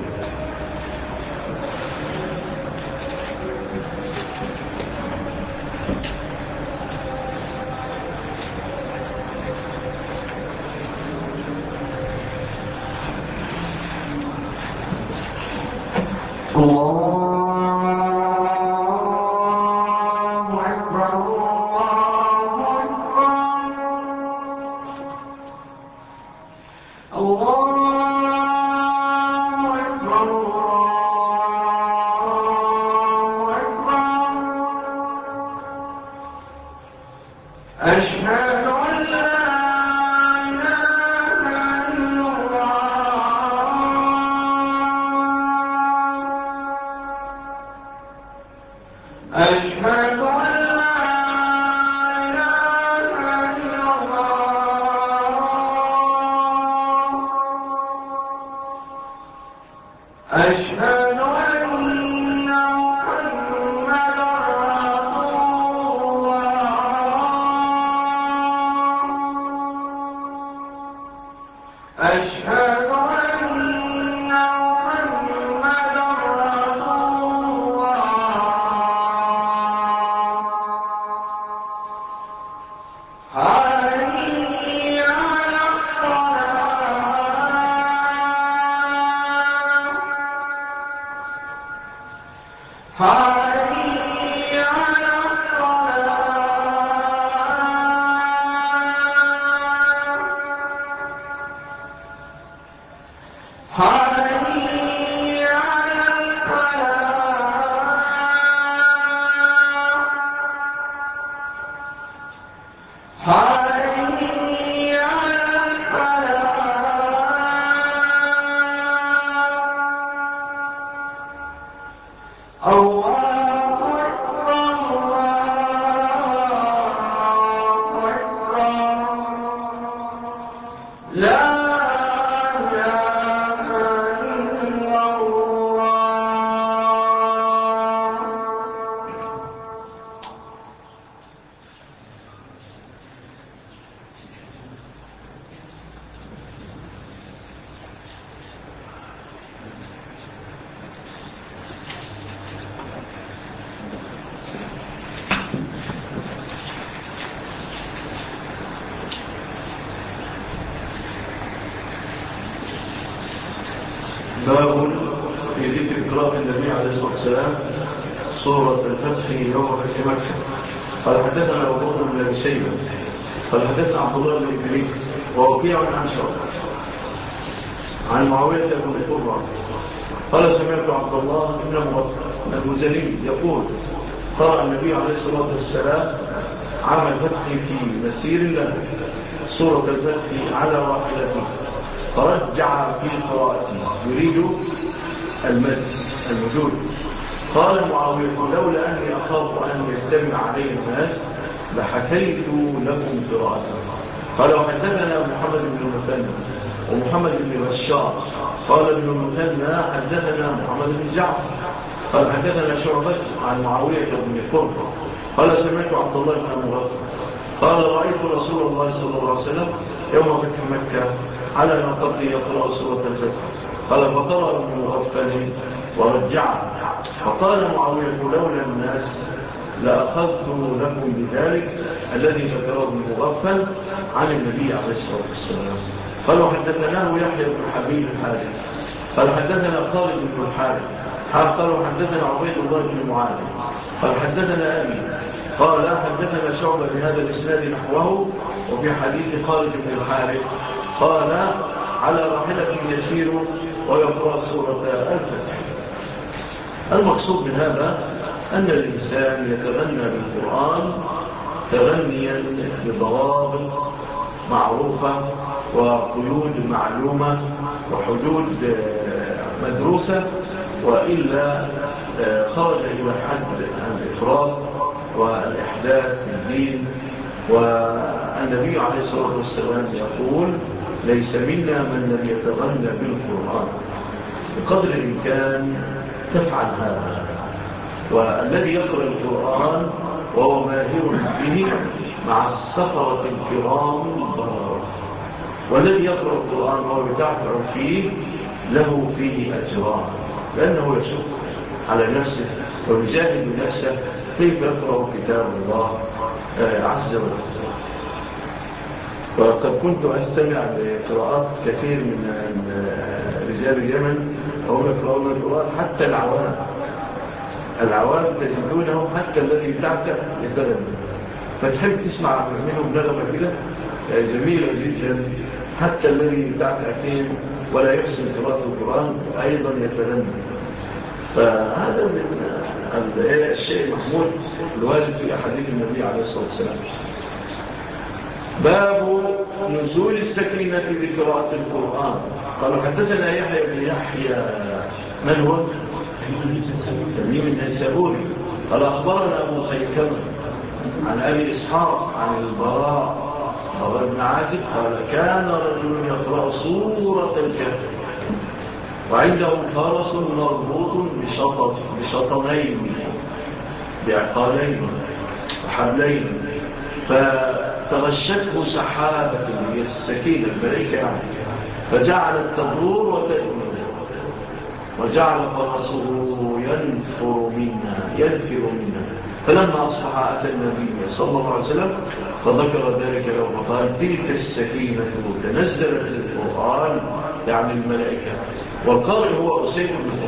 S1: باب في ذكر قراءة النبي عليه الصلاة والسلام سورة الفتح يوم فتح مكة. قال حدثنا أبو بكر بن أبي شيبة قال حدثنا عبد الله بن إدريس ووكيع عن شعبة عن معاوية بن قرة قال سمعت عبد الله بن مغفل المزني يقول قرأ النبي عليه الصلاة والسلام عام الفتح في مسير له سورة الفتح على راحلته فرجع في قراءته يريد المجود. قال معاوية لولا أني أخاف أن يستمع عليه الناس لحكيت لكم قراءته. قال وحدثنا محمد بن المثنى ومحمد بن بشار قال ابن المثنى حدثنا محمد بن جعفر قال حدثنا شعبة عن معاوية بن قرة قال سمعت عبد الله بن مغفل قال رأيت رسول الله صلى الله عليه وسلم يوم فتح مكة على نقضه يقرأ سورة الفتح. قال فقرأ ابن مغفل ورجع فقال معاوية لولا الناس لأخذت لكم بذلك الذي ذكره ابن مغفل عن النبي عليه الصلاة والسلام. قالوا حدثناه يحيى بن حبيب الحارث قال حدثنا خالد بن الحارث قالوا حدثنا عبيد الله بن معاذ قال حدثنا أبي قال حدثنا شعبة بهذا الإسناد نحوه وفي حديث خالد بن الحارث قال على راحلة يسير ويقرأ سورة الفتح. المقصود من هذا أن الإنسان يتغنى بالقرآن تغنيا بضوابط معروفة وقيود معلومة وحدود مدروسة وإلا خرج إلى حد الإفراط والإحداث في الدين. والنبي عليه الصلاة والسلام يقول ليس منا من لم يتغنى بالقرآن. بقدر الإمكان تفعل هذا. والذي يقرأ القرآن وهو ماهر به مع السفرة الكرام البررة، والذي يقرأ القرآن وهو يتعفع فيه له فيه أجران، لأنه يشق على نفسه ويجاهد نفسه كيف يقرأ كتاب الله عز وجل. وقد كنت أستمع لقراءات كثير من رجال اليمن وهم يقرأون القرآن حتى العوام تجدونهم حتى الذي يتعتع يتغنى، فتحب تسمع منهم نغمة كده جميلة جدا. حتى الذي يتعتع فيهم ولا يحسن قراءة القرآن أيضا يتغنى. فهذا من الشيء المحمود الوارد في أحاديث النبي عليه الصلاة والسلام. باب نزول السكينة بقراءة القرآن. قالوا حدثنا يحيى بن يحيى من هو؟ تميم النيسابوري قال أخبرنا أبو خيكمة عن أبي إسحاق عن البراء بن عازب قال كان رجل يقرأ سورة الكهف وعندهم فرس مربوط بشطنين بعقالين وحبلين فتغشته سحابة هي السكينة الملائكة يعني فجعلت تدور وتدور وجعل فرسه ينفر منها. فلما أصبح أتى النبي صلى الله عليه وسلم فذكر ذلك له فقال تلك السكينة تنزلت القرآن يعني الملائكة. والقارئ هو أسيد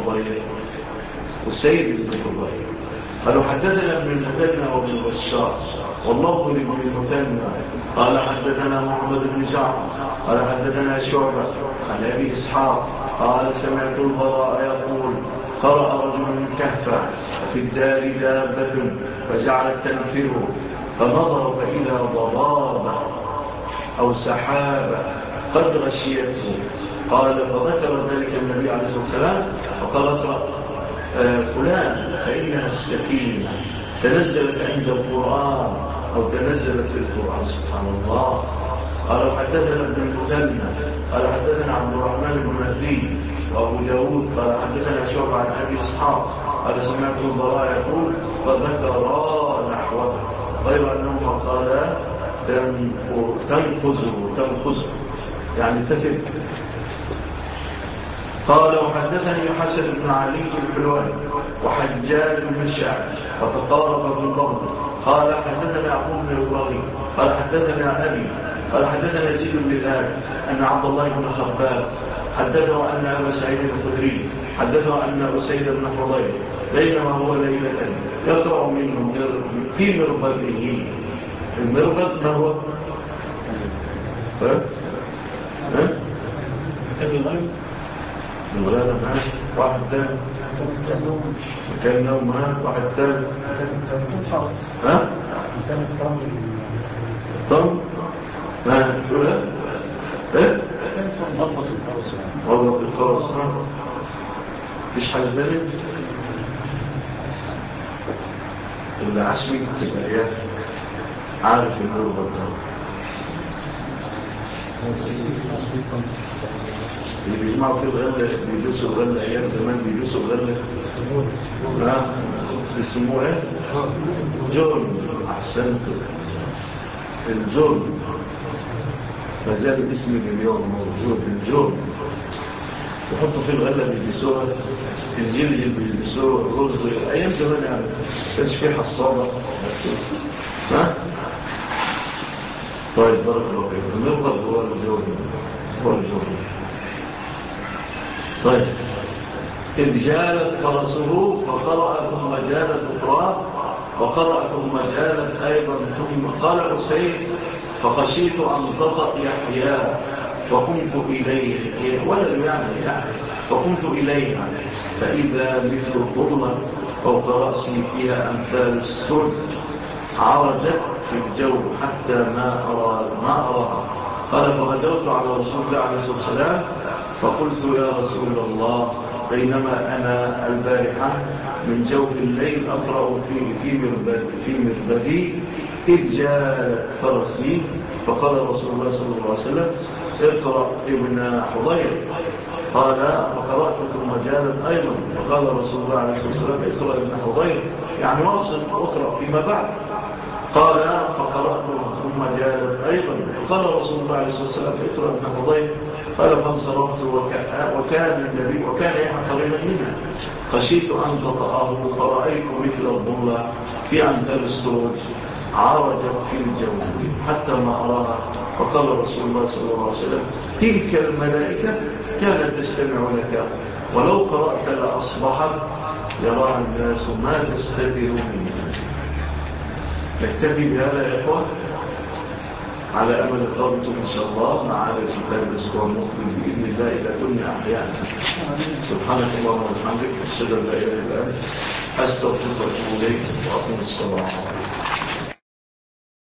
S1: بن فضيل. قالوا حدثنا ابن المثنى وابن بشار والله لابن المثنى قال حدثنا محمد بن جعفر قال حدثنا شعبة عن أبي إسحاق قال سمعت البراء يقول قرأ رجل كهفا في الدار دابة فجعلت تنفره فنظر فإذا ضبابة أو سحابة قد غشيته. قال فذكر ذلك النبي عليه الصلاة والسلام وقال اقرأ فلان فإنها السكينة تنزلت عند القرآن أو تنزلت في القرآن. سبحان الله. قال حدثنا ابن المثنى قال حدثنا عبد الرحمن بن مهدي وأبو داود قال حدثنا شعبة عن أبي إسحاق قال سمعت البراء يقول فذكر نحوه غير أنهما قال تنقذ يعني تفك. قال وحدثني حسن بن علي الحلواني وحجاج بن الشعب فتقارب بالضبط. قال حدثنا يعقوب بن إبراهيم قال حدثنا أبي قال حدثنا يزيد بن الهاد أن عبد الله بن خباب حدثه أن أبا سعيد الخدري حدثه أن أسيد بن حضير بينما هو ليلة يقرأ منه في مربده. المربد ما هو؟ الغالة معاه واحد تاني مكان نوم معاه واحد تاني ها؟ طم ما تقولها؟ ايه؟ غلط الفرس ها؟ مفيش حاجة تاني؟ العشمي تبقى ايه؟ عارف المربط ده اللي بيجمعوا فيه الغلة بيدوسوا الغلة أيام زمان بيدوسوا الغلة بيسموه ايه؟ جون. أحسنت الجون ما زال الاسم اليوم موجود. الجون يحطوا فيه الغلة بيدوسوها الجلجل بيدوسوه الرز أيام زمان يعني كانش فيه حصابة ها؟ طيب بارك الله فيك. المربط هو الجون طيب إذ جالت فرسه فقرأ ثم جالت أخرى وقرأ ثم جالت أيضا ثم قال حسين فخشيت أن تطأ يحيى فقمت إليه ولم يعني فقمت إليه فإذا مثل الظلمة فوق رأسي فيها أمثال السرد عرجت في الجو حتى ما أراها. قال فغدوت على رسول الله عليه الصلاة والسلام فقلت يا رسول الله بينما أنا البارحة من جوف الليل أقرأ في مربدي إذ جاءت فرسي فقال رسول الله صلى الله عليه وسلم اقرأ ابن حضير. قال فقرأت ثم جالت أيضا فقال رسول الله عليه الصلاة والسلام اقرأ ابن حضير يعني واصل أقرأ فيما بعد. قال فقرأت ثم جالت أيضا فقال رسول الله عليه الصلاة والسلام اقرأ ابن حضير. قال فانصرفت وكان النبي وكان قريبا منها خشيت أن تطأه فرأيت مثل الضلة في أمثال السروج عرجت في الجو حتى ما أراها. فقال رسول الله صلى الله عليه وسلم تلك الملائكة كانت تستمع لك ولو قرأت لأصبحت يراها الناس ما تستدر منه. نكتفي بهذا يا إخوة على أمل قرأتم إن شاء الله معنا الكتاب الأسبوع المقبل بإذن الله إذا كنا أحيانا. سبحانك اللهم وبحمدك أشهد أن لا إله إلا أنت أستغفرك وأتوب إليك وأقم الصلاة.